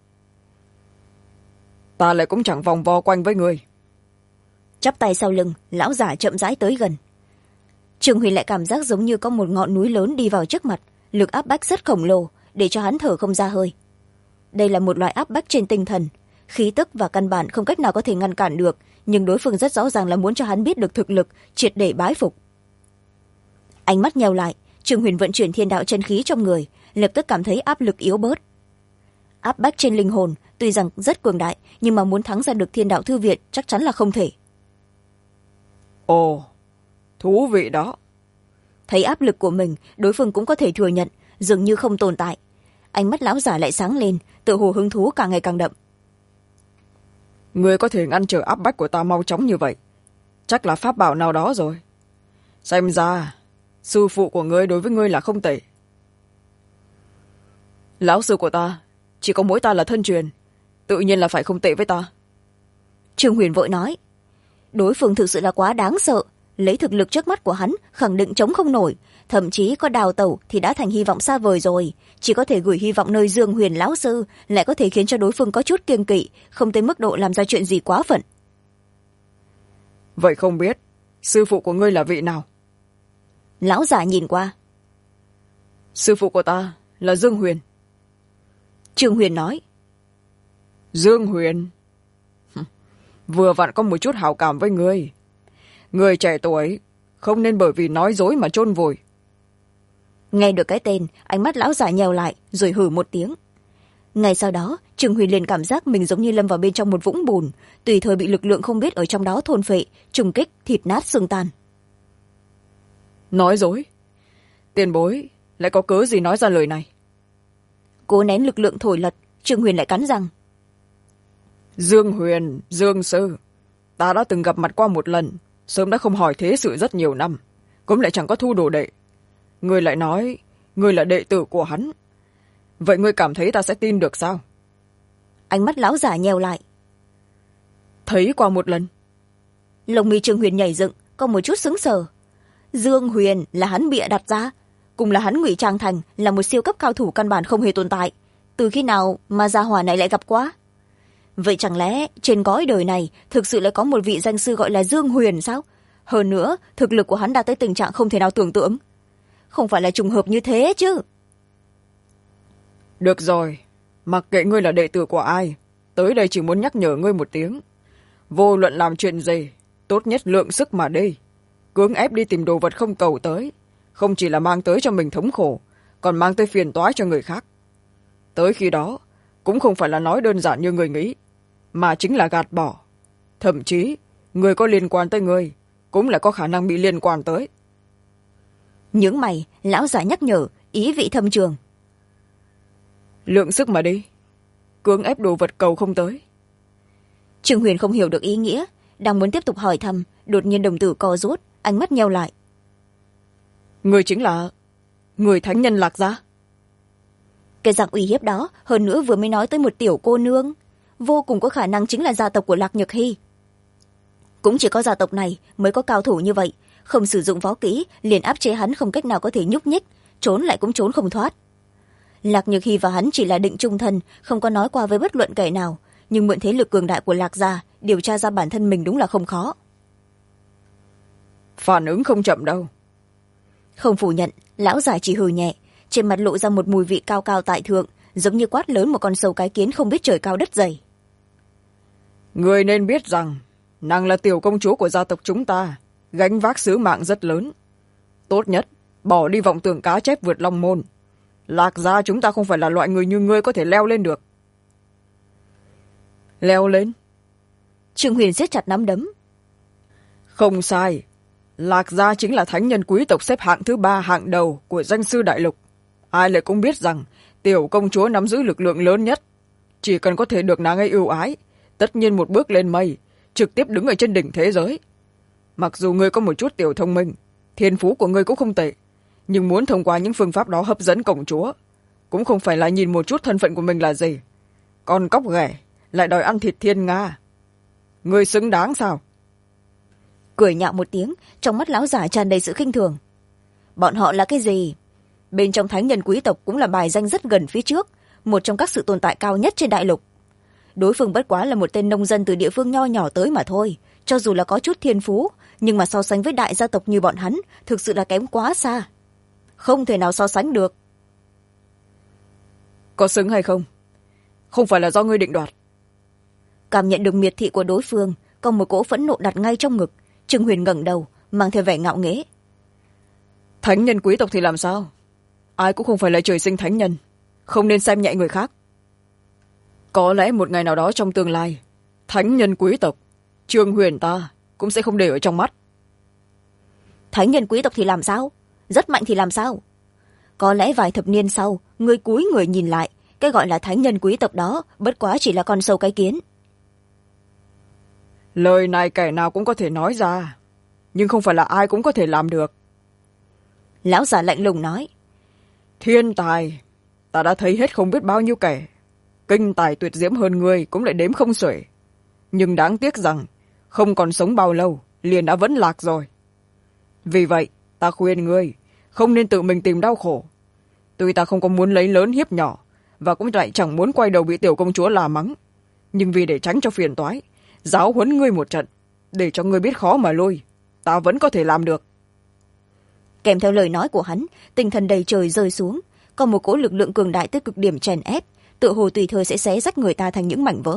[SPEAKER 2] Ta lại cũng chẳng vòng vo quanh với người.
[SPEAKER 1] Chắp tay sau lưng, lão giả chậm rãi tới gần. Trương Huyền lại cảm giác giống như có một ngọn núi lớn đi vào trước mặt, lực áp bách rất khổng lồ, để cho hắn thở không ra hơi. Đây là một loại áp bách trên tinh thần, khí tức và căn bản không cách nào có thể ngăn cản được, nhưng đối phương rất rõ ràng là muốn cho hắn biết được thực lực, triệt để bái phục. Ánh mắt nheo lại, Trương Huyền vận chuyển thiên đạo chân khí trong người, lập tức cảm thấy áp lực yếu bớt. Áp bách trên linh hồn tuy rằng rất cường đại, nhưng mà muốn thắng ra được thiên đạo thư viện chắc chắn là không thể.
[SPEAKER 2] Ồ, thú vị đó.
[SPEAKER 1] Thấy áp lực của mình, đối phương cũng có thể thừa nhận, dường như không tồn tại. Ánh mắt lão giả lại sáng lên, tự hồ hứng thú càng ngày càng đậm.
[SPEAKER 2] Ngươi có thể ngăn trở áp bách của ta mau chóng như vậy, chắc là pháp bảo nào đó rồi. Xem ra sư phụ của ngươi đối với ngươi là không tệ. Lão sư của ta chỉ có mỗi ta là thân truyền, tự nhiên là phải không tệ với ta.
[SPEAKER 1] Trương Huyền vội nói. Đối phương thực sự là quá đáng sợ, lấy thực lực trước mắt của hắn khẳng định chống không nổi, thậm chí có đào tẩu thì đã thành hy vọng xa vời rồi, chỉ có thể gửi hy vọng nơi Dương Huyền lão sư, lại có thể khiến cho đối phương có chút kiêng kỵ, không tới mức độ làm ra chuyện gì quá phận.
[SPEAKER 2] Vậy không biết sư phụ của ngươi là vị nào?
[SPEAKER 1] Lão giả nhìn qua.
[SPEAKER 2] Sư phụ của ta là Dương Huyền.
[SPEAKER 1] Trương Huyền nói.
[SPEAKER 2] Dương Huyền? Vừa vặn có một chút hảo cảm với ngươi. Người trẻ tuổi không nên bởi vì nói dối mà chôn vùi.
[SPEAKER 1] Nghe được cái tên, ánh mắt lão giả nhèo lại rồi hử một tiếng. Ngay sau đó, Trương Huyền liền cảm giác mình giống như lâm vào bên trong một vũng bùn, tùy thời bị lực lượng không biết ở trong đó thôn phệ, trùng kích, thịt nát xương tan.
[SPEAKER 2] Nói dối? Tiền bối lại có cớ gì nói ra lời này?
[SPEAKER 1] Cố nén lực lượng thổi lật, Trương Huyền lại cắn răng.
[SPEAKER 2] Dương Huyền, Dương sư, ta đã từng gặp mặt qua một lần, sớm đã không hỏi thế sự rất nhiều năm, cũng lại chẳng có thu đồ đệ. Ngươi lại nói ngươi là đệ tử của hắn, vậy ngươi cảm thấy ta sẽ tin được sao?
[SPEAKER 1] Ánh mắt lão giả nheo lại.
[SPEAKER 2] Thấy qua một lần.
[SPEAKER 1] Lông mi Trương Huyền nhảy dựng, có một chút sững sờ. Dương Huyền là hắn bịa đặt ra, cùng là hắn ngụy trang thành là một siêu cấp cao thủ căn bản không hề tồn tại. Từ khi nào mà gia hỏa này lại gặp quá? Vậy chẳng lẽ trên cõi đời này thực sự lại có một vị danh sư gọi là Dương Huyền sao? Hơn nữa, thực lực của hắn đạt tới tình trạng không thể nào tưởng tượng. Không phải là trùng hợp như thế chứ?
[SPEAKER 2] Được rồi, mặc kệ ngươi là đệ tử của ai, tới đây chỉ muốn nhắc nhở ngươi một tiếng. Vô luận làm chuyện gì, tốt nhất lượng sức mà đi. Cưỡng ép đi tìm đồ vật không cầu tới, không chỉ là mang tới cho mình thống khổ, còn mang tới phiền toái cho người khác. Tới khi đó, cũng không phải là nói đơn giản như người nghĩ, mà chính là gạt bỏ. Thậm chí, người có liên quan tới ngươi, cũng là có khả năng bị liên quan tới.
[SPEAKER 1] Những mày, lão giả nhắc nhở, ý vị thâm trường.
[SPEAKER 2] Lượng sức mà đi, cưỡng ép đồ vật cầu không tới.
[SPEAKER 1] Trương Huyền không hiểu được ý nghĩa, đang muốn tiếp tục hỏi thăm, đột nhiên đồng tử co rút, ánh mắt nheo lại.
[SPEAKER 2] Người chính là người thánh nhân Lạc Gia?
[SPEAKER 1] Cái dạng uy hiếp đó, hơn nữa vừa mới nói tới một tiểu cô nương, vô cùng có khả năng chính là gia tộc của Lạc Nhược Hy. Cũng chỉ có gia tộc này mới có cao thủ như vậy, không sử dụng võ kỹ liền áp chế hắn không cách nào có thể nhúc nhích, trốn lại cũng trốn không thoát. Lạc Nhược Hy và hắn chỉ là định chung thân, không có nói qua với bất luận kẻ nào, nhưng mượn thế lực cường đại của Lạc Gia điều tra ra bản thân mình đúng là không khó.
[SPEAKER 2] Phản ứng không chậm đâu.
[SPEAKER 1] Không phủ nhận, lão già chỉ hừ nhẹ, trên mặt lộ ra một mùi vị cao cao tại thượng, giống như quát lớn một con sâu cái kiến không biết trời cao đất dày.
[SPEAKER 2] Người nên biết rằng nàng là tiểu công chúa của gia tộc chúng ta, gánh vác sứ mạng rất lớn. Tốt nhất bỏ đi vọng tưởng cá chép vượt long môn. Lạc Gia chúng ta không phải là loại người như ngươi có thể leo lên được. Leo lên?
[SPEAKER 1] Trương Huyền siết chặt nắm đấm.
[SPEAKER 2] Không sai, Lạc Gia chính là thánh nhân quý tộc xếp hạng thứ 3 hạng đầu của danh sư đại lục. Ai lại cũng biết rằng tiểu công chúa nắm giữ lực lượng lớn nhất, chỉ cần có thể được nàng ấy ưu ái, tất nhiên một bước lên mây, trực tiếp đứng ở trên đỉnh thế giới. Mặc dù ngươi có một chút tiểu thông minh, thiên phú của ngươi cũng không tệ, nhưng muốn thông qua những phương pháp đó hấp dẫn công chúa, cũng không phải là nhìn một chút thân phận của mình là gì. Con cóc ghẻ lại đòi ăn thịt thiên nga. Ngươi xứng đáng sao?
[SPEAKER 1] Cười nhạo một tiếng, trong mắt lão giả tràn đầy sự khinh thường. Bọn họ là cái gì? Bên trong thánh nhân quý tộc cũng là bài danh rất gần phía trước, một trong các sự tồn tại cao nhất trên đại lục. Đối phương bất quá là một tên nông dân từ địa phương nho nhỏ tới mà thôi, cho dù là có chút thiên phú, nhưng mà so sánh với đại gia tộc như bọn hắn, thực sự là kém quá xa. Không thể nào so sánh được.
[SPEAKER 2] Có xứng hay không? Không phải là do ngươi định đoạt.
[SPEAKER 1] cảm nhận được miệt thị của đối phương, có một cỗ phẫn nộ đặt ngay trong ngực. Trương Huyền ngẩng đầu, mang theo vẻ ngạo nghễ.
[SPEAKER 2] Thánh nhân quý tộc thì làm sao? Ai cũng không phải là trời sinh thánh nhân, không nên xem nhẹ người khác. Có lẽ một ngày nào đó trong tương lai, thánh nhân quý tộc Trương Huyền ta cũng sẽ không để ở trong mắt.
[SPEAKER 1] Thánh nhân quý tộc thì làm sao? Rất mạnh thì làm sao? Có lẽ vài thập niên sau, người cúi người nhìn lại, cái gọi là thánh nhân quý tộc đó bất quá chỉ là con sâu cái kiến.
[SPEAKER 2] Lời này kẻ nào cũng có thể nói ra, nhưng không phải là ai cũng có thể làm được.
[SPEAKER 1] Lão già lạnh lùng nói.
[SPEAKER 2] Thiên tài, ta đã thấy hết không biết bao nhiêu kẻ. Kinh tài tuyệt diễm hơn người cũng lại đếm không xuể. Nhưng đáng tiếc rằng, không còn sống bao lâu, liền đã vẫn lạc rồi. Vì vậy, ta khuyên ngươi, không nên tự mình tìm đau khổ. Tuy ta không có muốn lấy lớn hiếp nhỏ, và cũng lại chẳng muốn quay đầu bị tiểu công chúa là mắng. Nhưng vì để tránh cho phiền toái, giáo huấn ngươi một trận, để cho ngươi biết khó mà lui, ta vẫn có thể làm được.
[SPEAKER 1] Kèm theo lời nói của hắn, tinh thần đầy trời rơi xuống, có một cỗ lực lượng cường đại tới cực điểm chèn ép, tựa hồ tùy thời sẽ xé rách người ta thành những mảnh vỡ.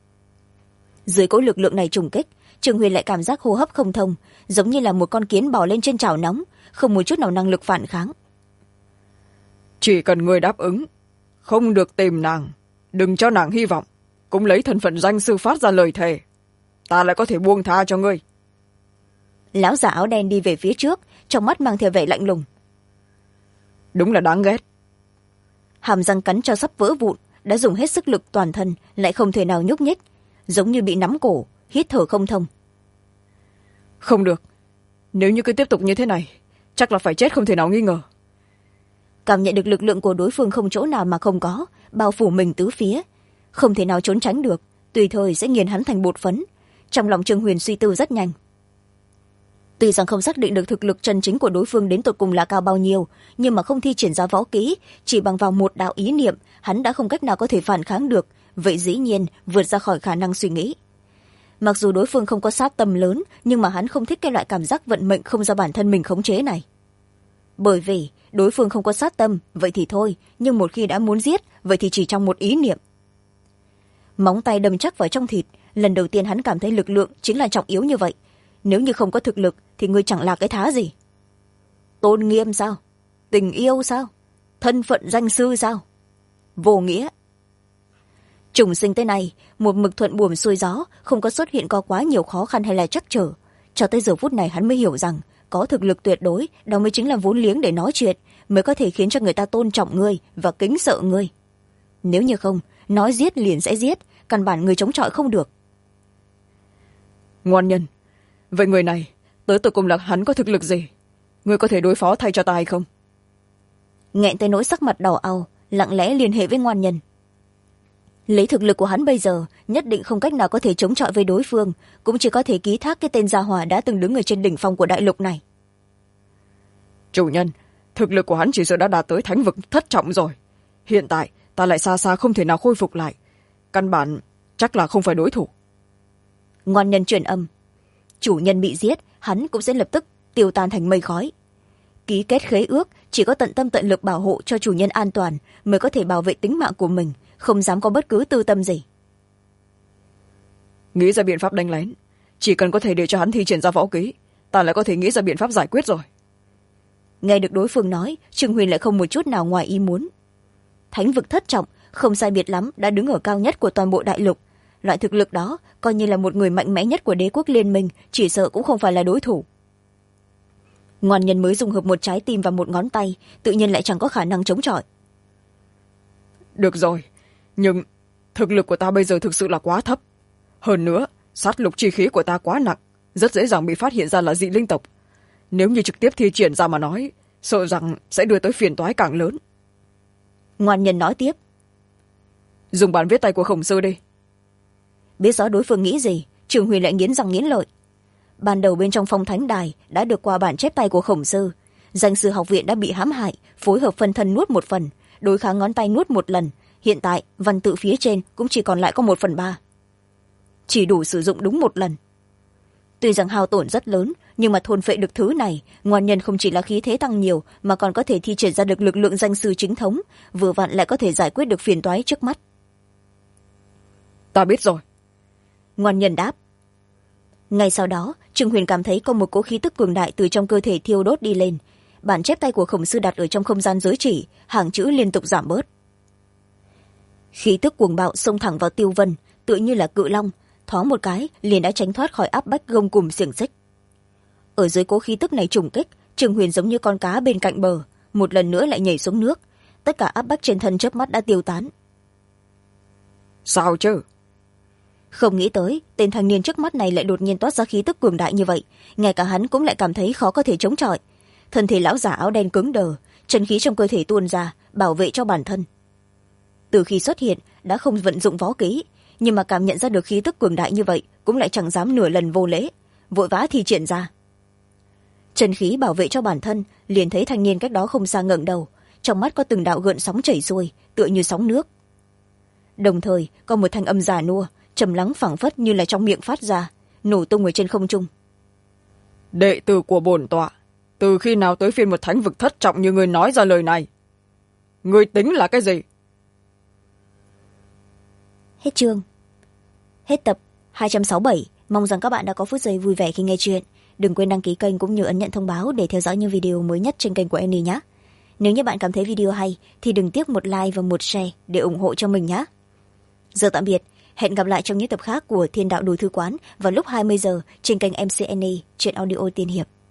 [SPEAKER 1] Dưới cỗ lực lượng này trùng kích, Trương Huyền lại cảm giác hô hấp không thông, giống như là một con kiến bò lên trên chảo nóng, không một chút nào năng lực phản kháng.
[SPEAKER 2] Chỉ cần ngươi đáp ứng, không được tìm nàng, đừng cho nàng hy vọng, cũng lấy thân phận danh sư phát ra lời thề, ta lại có thể buông tha cho ngươi.
[SPEAKER 1] Lão già áo đen đi về phía trước, trong mắt mang theo vẻ lạnh lùng.
[SPEAKER 2] Đúng là đáng ghét.
[SPEAKER 1] Hàm răng cắn cho sắp vỡ vụn, đã dùng hết sức lực toàn thân, lại không thể nào nhúc nhích, giống như bị nắm cổ, hít thở không thông.
[SPEAKER 2] Không được, nếu như cứ tiếp tục như thế này, chắc là phải chết không thể nào nghi ngờ.
[SPEAKER 1] Cảm nhận được lực lượng của đối phương không chỗ nào mà không có, bao phủ mình tứ phía, không thể nào trốn tránh được, tùy thời sẽ nghiền hắn thành bột phấn. Trong lòng Trương Huyền suy tư rất nhanh. Tuy rằng không xác định được thực lực chân chính của đối phương đến tột cùng là cao bao nhiêu, nhưng mà không thi triển ra võ kỹ, chỉ bằng vào một đạo ý niệm, hắn đã không cách nào có thể phản kháng được, vậy dĩ nhiên vượt ra khỏi khả năng suy nghĩ. Mặc dù đối phương không có sát tâm lớn, nhưng mà hắn không thích cái loại cảm giác vận mệnh không do bản thân mình khống chế này. Bởi vì đối phương không có sát tâm, vậy thì thôi, nhưng một khi đã muốn giết, vậy thì chỉ trong một ý niệm. Móng tay đâm chắc vào trong thịt, lần đầu tiên hắn cảm thấy lực lượng chính là trọng yếu như vậy. Nếu như không có thực lực thì ngươi chẳng là cái thá gì. Tôn nghiêm sao? Tình yêu sao? Thân phận danh sư sao? Vô nghĩa. Trùng sinh tới này, một mực thuận buồm xuôi gió, không có xuất hiện có quá nhiều khó khăn hay là trắc trở. Cho tới giờ phút này hắn mới hiểu rằng, có thực lực tuyệt đối, đó mới chính là vốn liếng để nói chuyện, mới có thể khiến cho người ta tôn trọng ngươi và kính sợ ngươi. Nếu như không, nói giết liền sẽ giết, căn bản người chống chọi không được.
[SPEAKER 2] Ngoan nhân, vậy người này, tới tụi cùng là hắn có thực lực gì? Ngươi có thể đối phó thay cho ta hay không?
[SPEAKER 1] Nghẹn tới nỗi sắc mặt đỏ au, lặng lẽ liên hệ với ngoan nhân. Lấy thực lực của hắn bây giờ, nhất định không cách nào có thể chống chọi với đối phương, cũng chỉ có thể ký thác cái tên gia hỏa đã từng đứng ở trên đỉnh phong của đại lục này.
[SPEAKER 2] Chủ nhân, thực lực của hắn chỉ sợ đã đạt tới thánh vực thất trọng rồi. Hiện tại, ta lại xa xa không thể nào khôi phục lại. Căn bản, chắc là không phải đối thủ.
[SPEAKER 1] Ngoan nhân truyền âm. Chủ nhân bị giết, hắn cũng sẽ lập tức tiêu tan thành mây khói. Ký kết khế ước, chỉ có tận tâm tận lực bảo hộ cho chủ nhân an toàn mới có thể bảo vệ tính mạng của mình, không dám có bất cứ tư tâm gì.
[SPEAKER 2] Nghĩ ra biện pháp đánh lén, chỉ cần có thể để cho hắn thi triển ra võ kỹ, ta lại có thể nghĩ ra biện pháp giải quyết rồi.
[SPEAKER 1] Nghe được đối phương nói, Trương Huyền lại không một chút nào ngoài ý muốn. Thánh vực thất trọng, không sai biệt lắm đã đứng ở cao nhất của toàn bộ đại lục. Loại thực lực đó, coi như là một người mạnh mẽ nhất của đế quốc liên minh, chỉ sợ cũng không phải là đối thủ. Ngoan nhân mới dùng hợp một trái tim và một ngón tay, tự nhiên lại chẳng có khả năng chống chọi.
[SPEAKER 2] Được rồi, nhưng thực lực của ta bây giờ thực sự là quá thấp. Hơn nữa, sát lục chi khí của ta quá nặng, rất dễ dàng bị phát hiện ra là dị linh tộc. Nếu như trực tiếp thi triển ra mà nói, sợ rằng sẽ đưa tới phiền toái càng lớn.
[SPEAKER 1] Ngoan nhân nói tiếp.
[SPEAKER 2] Dùng bản viết tay của Khổng Sư đi.
[SPEAKER 1] Biết rõ đối phương nghĩ gì, Trường Huyền lại nghiến răng nghiến lợi. Ban đầu bên trong phong thánh đài đã được qua bản chép tay của Khổng Sư. Danh sư học viện đã bị hãm hại, phối hợp phân thân nuốt một phần, đối kháng ngón tay nuốt một lần. Hiện tại, văn tự phía trên cũng chỉ còn lại có 1/3. Chỉ đủ sử dụng đúng một lần. Tuy rằng hao tổn rất lớn, nhưng mà thôn phệ được thứ này, ngoan nhân không chỉ là khí thế tăng nhiều, mà còn có thể thi triển ra được lực lượng danh sư chính thống, vừa vặn lại có thể giải quyết được phiền toái trước mắt.
[SPEAKER 2] Ta biết rồi.
[SPEAKER 1] ngoan nhân đáp. Ngay sau đó trương huyền cảm thấy có một cỗ khí tức cường đại từ trong cơ thể thiêu đốt đi lên. Bản chép tay của khổng sư đặt ở trong không gian giới chỉ, hàng chữ liên tục giảm bớt. Khí tức cuồng bạo xông thẳng vào Tiêu Vân, tựa như là cự long, thoáng một cái liền đã tránh thoát khỏi áp bách gông cùm xiềng xích. Ở dưới cỗ khí tức này trùng kích, trương huyền giống như con cá bên cạnh bờ, một lần nữa lại nhảy xuống nước. Tất cả áp bách trên thân chớp mắt đã tiêu tán.
[SPEAKER 2] Sao chứ?
[SPEAKER 1] Không nghĩ tới tên thanh niên trước mắt này lại đột nhiên toát ra khí tức cường đại như vậy, ngay cả hắn cũng lại cảm thấy khó có thể chống chọi. Thân thể lão giả áo đen cứng đờ, chân khí trong cơ thể tuôn ra bảo vệ cho bản thân. Từ khi xuất hiện đã không vận dụng võ kỹ, nhưng mà cảm nhận ra được khí tức cường đại như vậy cũng lại chẳng dám nửa lần vô lễ, vội vã thi triển ra. Chân khí bảo vệ cho bản thân, liền thấy thanh niên cách đó không xa ngẩng đầu, trong mắt có từng đạo gợn sóng chảy xuôi, tựa như sóng nước. Đồng thời có một thanh âm già nua trầm lắng phảng phất như là trong miệng phát ra, nổ tung ở trên không trung.
[SPEAKER 2] Đệ tử của bổn tọa, từ khi nào tới phiên một thánh vực thất trọng như người nói ra lời này? Người tính là cái gì?
[SPEAKER 1] Hết chương. Hết tập 267. Mong rằng các bạn đã có phút giây vui vẻ khi nghe chuyện. Đừng quên đăng ký kênh cũng như ấn nhận thông báo để theo dõi những video mới nhất trên kênh của Annie nhé. Nếu như bạn cảm thấy video hay thì đừng tiếc một like và một share để ủng hộ cho mình nhé. Giờ tạm biệt, hẹn gặp lại trong những tập khác của Thiên Đạo Đồ Thư Quán vào lúc 20 giờ trên kênh MC Annie, truyện audio tiên hiệp.